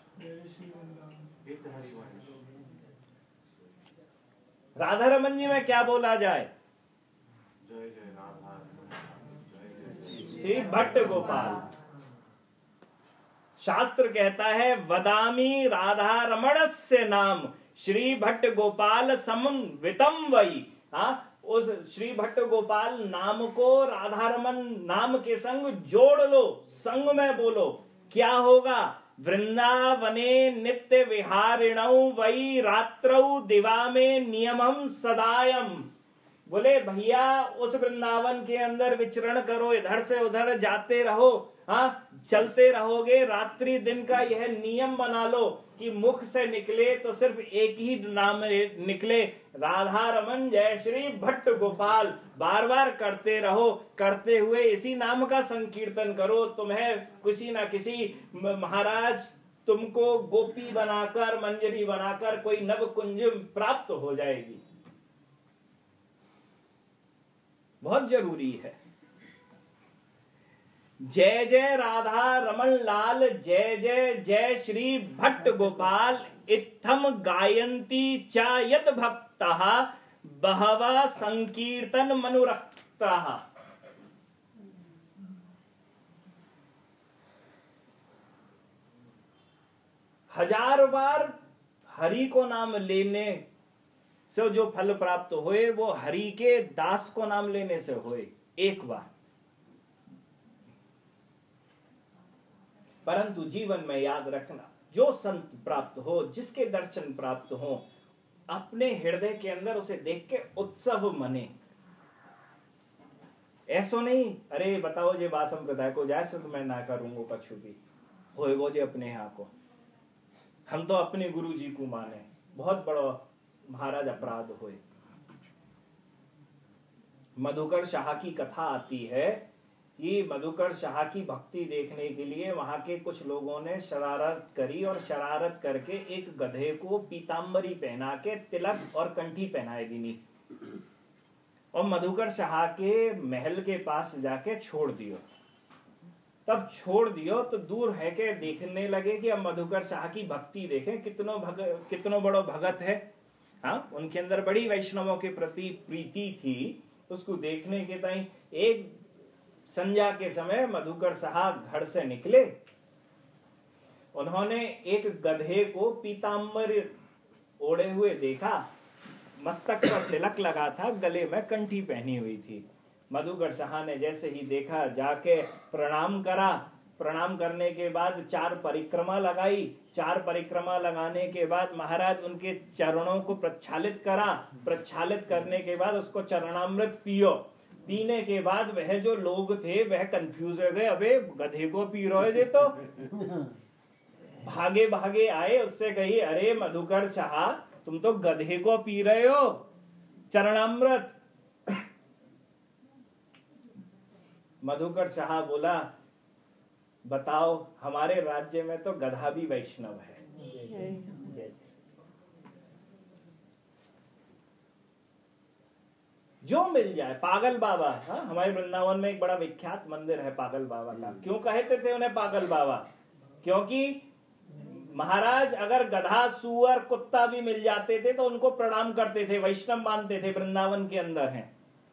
राधा रमन जी में क्या बोला जाए? जय जय राधा श्री भट्ट गोपाल। शास्त्र कहता है वदामी राधा रमणस्य नाम श्री भट्ट गोपाल समन्वितम वही। हाँ, उस श्री भट्ट गोपाल नाम को राधा रमन नाम के संग जोड़ लो, संग में बोलो, क्या होगा? वृंदावने नित्य विहारिणौ वही रात्रौ दिवा में नियमम सदायम। बोले भैया उस वृंदावन के अंदर विचरण करो, इधर से उधर जाते रहो, हाँ चलते रहोगे, रात्रि दिन का यह नियम बना लो कि मुख से निकले तो सिर्फ एक ही नाम निकले, राधा रमन जय श्री भट्ट गोपाल, बार बार करते रहो, करते हुए इसी नाम का संकीर्तन करो। तुम्हें किसी ना किसी महाराज तुमको गोपी बनाकर मंजरी बनाकर कोई नव कुंज प्राप्त हो जाएगी। बहुत जरूरी है। जय जय राधा रमन लाल, जय जय जय श्री भट्ट गोपाल, इत्थम गायन्ति च यत भक्तः बहवा संकीर्तन मनुरक्तः। हजार बार हरि को नाम लेने से जो फल प्राप्त होए वो हरि के दास को नाम लेने से होए एक बार। परंतु जीवन में याद रखना, जो संत प्राप्त हो, जिसके दर्शन प्राप्त हो, अपने हृदय के अंदर उसे देख के उत्सव मने। ऐसो नहीं अरे बताओ जे बा संप्रदाय को जाए तो मैं ना करूंगा कछु भी होए वो जे अपने यहाँ को, हम तो अपने गुरु जी को माने, बहुत बड़ा महाराज अपराध होए। मधुकर शाह की कथा आती है कि मधुकर शाह की भक्ति देखने के लिए वहां के कुछ लोगों ने शरारत करी और शरारत करके एक गधे को पीतांबरी पहना के तिलक और कंठी पहनाए दीनी और मधुकर शाह के महल के पास जाके छोड़ दियो। तब छोड़ दियो तो दूर है के देखने लगे कि अब मधुकर शाह की भक्ति देखें, कितनो भग कितनो बड़ो भगत है। हाँ, उनके अंदर बड़ी वैष्णवों के प्रति प्रीति थी। उसको देखने के टाइम एक संध्या के समय मधुकर शाह घर से निकले। उन्होंने एक गधे को पीतांबर ओढ़े हुए देखा, मस्तक पर तिलक लगा था, गले में कंठी पहनी हुई थी। मधुकर शाह ने जैसे ही देखा जाके प्रणाम करा। प्रणाम करने के बाद चार परिक्रमा लगाई। चार परिक्रमा लगाने के बाद महाराज उनके चरणों को प्रक्षालित करा। प्रक्षालित करने के बाद उसको चरणामृत पियो। पीने के बाद वह जो लोग थे वह कंफ्यूज हो गए, अबे गधे को पी रहे थे तो भागे भागे आए, उससे कही अरे मधुकर शाह तुम तो गधे को पी रहे हो चरणामृत। मधुकर शाह बोला बताओ हमारे राज्य में तो गधा भी वैष्णव है। जो मिल जाए। पागल बाबा, हाँ हमारे वृंदावन में एक बड़ा विख्यात मंदिर है पागल बाबा का। क्यों कहते थे उन्हें पागल बाबा? क्योंकि महाराज अगर गधा सुअर कुत्ता भी मिल जाते थे तो उनको प्रणाम करते थे, वैष्णव मानते थे, वृंदावन के अंदर हैं।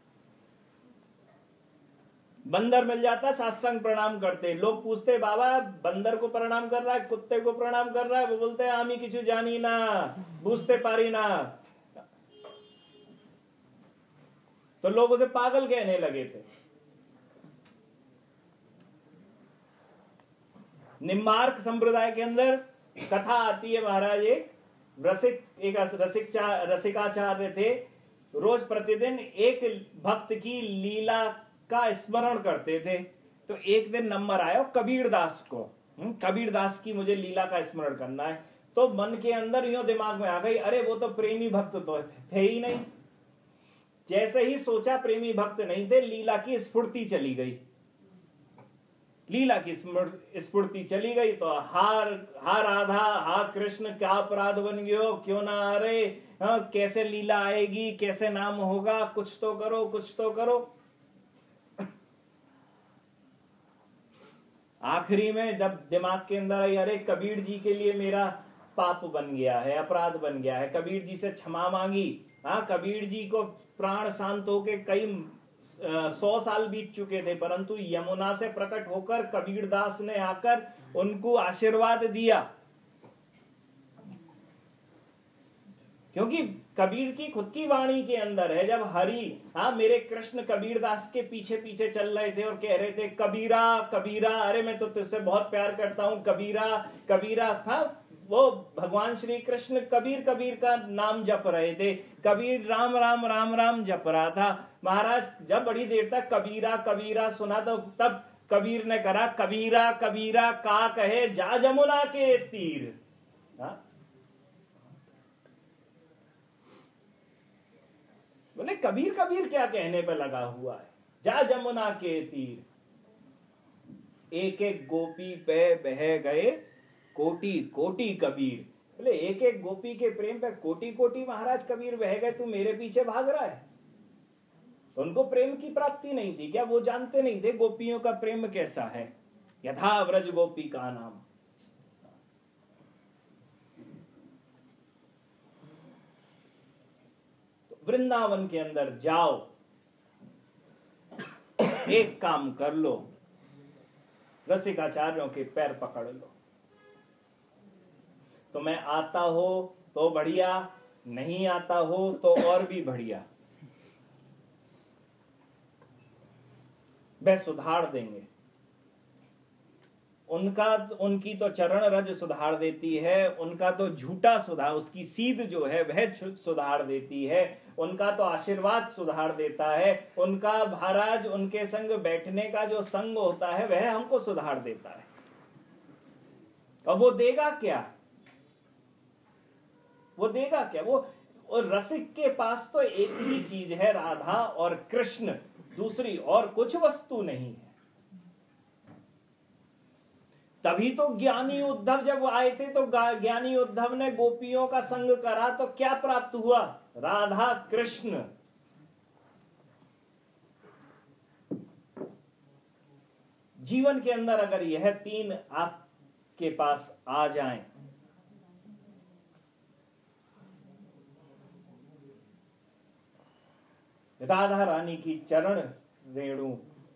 बंदर मिल जाता साष्टांग प्रणाम करते। लोग पूछते बाबा बंदर को प्रणाम कर रहा है, कुत्ते को प्रणाम कर रहा है? वो बोलते हैं आमी किछु जानी ना, बुझते पारी ना। तो लोग उसे पागल कहने लगे थे। निम्बार्क संप्रदाय के अंदर कथा आती है, महाराज एक रसिक एक रसिक रसिकाचार्य थे। रोज प्रतिदिन एक भक्त की लीला का स्मरण करते थे। तो एक दिन नंबर आया कबीर दास को, कबीर दास की मुझे लीला का स्मरण करना है। तो मन के अंदर यूं दिमाग में आ गई, अरे वो तो प्रेमी भक्त तो थे ही नहीं। जैसे ही सोचा प्रेमी भक्त नहीं थे, लीला की स्फूर्ति चली गई। लीला की स्फूर्ति चली गई तो हार हा राधा हा कृष्ण क्या अपराध बन गयो, क्यों ना आ रहे, हाँ, कैसे लीला आएगी, कैसे नाम होगा, कुछ तो करो कुछ तो करो। आखिरी में जब दिमाग के अंदर आई, अरे कबीर जी के लिए मेरा पाप बन गया है, अपराध बन गया है, कबीर जी से क्षमा मांगी। हाँ, कबीर जी को प्राण शांत होके कई सौ साल बीत चुके थे, परंतु यमुना से प्रकट होकर कबीर दास ने आकर उनको आशीर्वाद दिया, क्योंकि कबीर की खुद की वाणी के अंदर है, जब हरि हाँ मेरे कृष्ण कबीरदास के पीछे पीछे चल रहे थे और कह रहे थे कबीरा कबीरा, अरे मैं तो तुझसे बहुत प्यार करता हूं कबीरा कबीरा, हाँ वो भगवान श्री कृष्ण कबीर कबीर का नाम जप रहे थे, कबीर राम राम राम राम जप रहा था। महाराज जब बड़ी देर तक कबीरा कबीरा सुना तो तब कबीर ने कहा कबीरा कबीरा का कहे जा जमुना के तीर। हाँ बोले कबीर कबीर क्या कहने पे लगा हुआ है, जा जमुना के तीर। एक एक गोपी पे बह गए कोटि कोटि कबीर। बोले एक एक गोपी के प्रेम पे कोटि कोटि महाराज कबीर बह गए, तू मेरे पीछे भाग रहा है। उनको प्रेम की प्राप्ति नहीं थी क्या? वो जानते नहीं थे गोपियों का प्रेम कैसा है। यथा व्रज गोपी का नाम। तो वृंदावन के अंदर जाओ, एक काम कर लो, रसिकाचार्यों के पैर पकड़ लो। तुम्हें आता हो तो बढ़िया, नहीं आता हो तो और भी बढ़िया, वे सुधार देंगे। उनका उनकी तो चरण रज सुधार देती है, उनका तो झूठा सुधार, उसकी सीध जो है वह सुधार देती है, उनका तो आशीर्वाद सुधार देता है, उनका महाराज उनके संग बैठने का जो संग होता है वह हमको सुधार देता है। और वो देगा क्या? वो देगा क्या? वो और रसिक के पास तो एक ही चीज है, राधा और कृष्ण, दूसरी और कुछ वस्तु नहीं है। तभी तो ज्ञानी उद्धव जब आए थे तो ज्ञानी उद्धव ने गोपियों का संग करा तो क्या प्राप्त हुआ? राधा कृष्ण। जीवन के अंदर अगर यह तीन आपके पास आ जाएं, राधा रानी की चरण रेणु,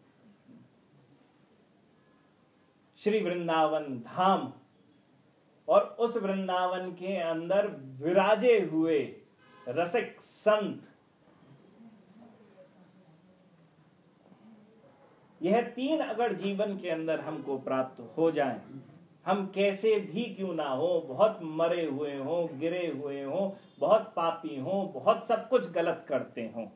श्री वृंदावन धाम, और उस वृंदावन के अंदर विराजे हुए रसिक संत, यह तीन अगर जीवन के अंदर हमको प्राप्त हो जाएं, हम कैसे भी क्यों ना हो, बहुत मरे हुए हो, गिरे हुए हो, बहुत पापी हो, बहुत सब कुछ गलत करते हो,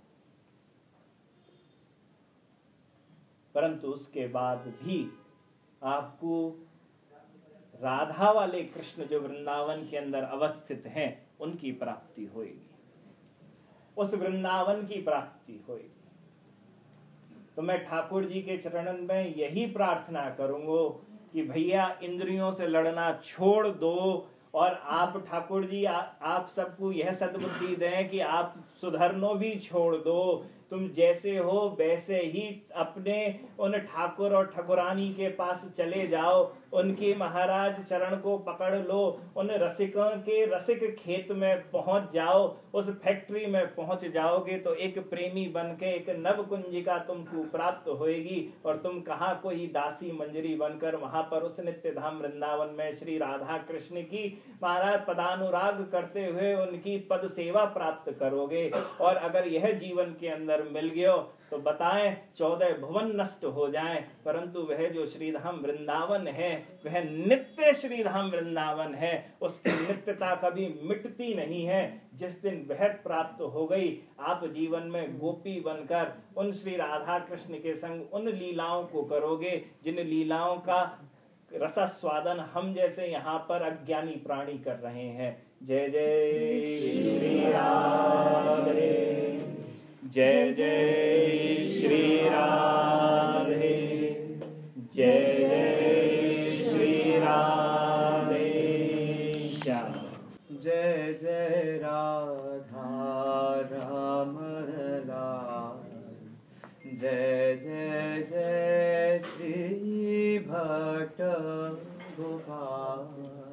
परंतु उसके बाद भी आपको राधा वाले कृष्ण जो वृंदावन के अंदर अवस्थित हैं उनकी प्राप्ति होगी, उस वृंदावन की प्राप्ति होगी। तो मैं ठाकुर जी के चरणन में यही प्रार्थना करूंगा कि भैया इंद्रियों से लड़ना छोड़ दो, और आप ठाकुर जी आ, आप सबको यह सद्बुद्धि दें कि आप सुधरनो भी छोड़ दो। तुम जैसे हो वैसे ही अपने उन ठाकुर और ठाकुरानी के पास चले जाओ, उनके महाराज चरण को पकड़ लो, उन रसिकों के रसिक खेत में पहुंच जाओ, उस फैक्ट्री में पहुंच जाओगे तो एक प्रेमी बनके एक नव कुंजिका तुमको प्राप्त होएगी, और तुम कहाँ कोई दासी मंजरी बनकर वहां पर उस नित्य धाम वृंदावन में श्री राधा कृष्ण की महाराज पदानुराग करते हुए उनकी पद सेवा प्राप्त करोगे। और अगर यह जीवन के अंदर मिल गयो तो बताएं चौदह भुवन नष्ट हो जाएं, परंतु वह जो श्रीधाम वृंदावन है वह नित्य श्रीधाम वृंदावन है, उसकी नित्यता कभी मिटती नहीं है। जिस दिन वह प्राप्त हो गई, आप जीवन में गोपी बनकर उन श्री राधा कृष्ण के संग उन लीलाओं को करोगे जिन लीलाओं का रसास्वादन हम जैसे यहाँ पर अज्ञानी प्राणी कर रहे हैं। जय जय श्री राधे, जय जय श्री राधे, जय जय श्री राधे श्याम। जय जय राधा राम लाल, जय जय जय श्री भट्ट गोपाल,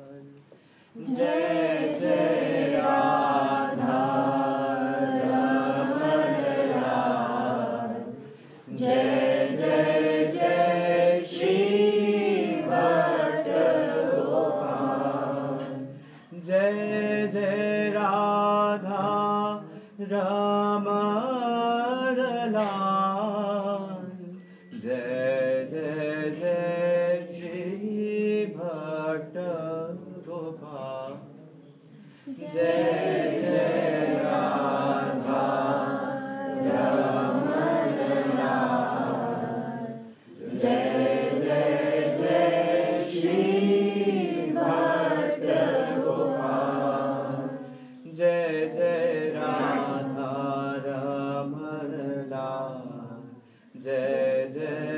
जय जय राधा जय जय जय श्री भट्ट लाल। जय जय जय श्री भट्ट गोपाल। जय जय राधा रमण लाल। जय जय जय श्री भट्ट गोपाल। जय जय राधा रमण लाल। जय जय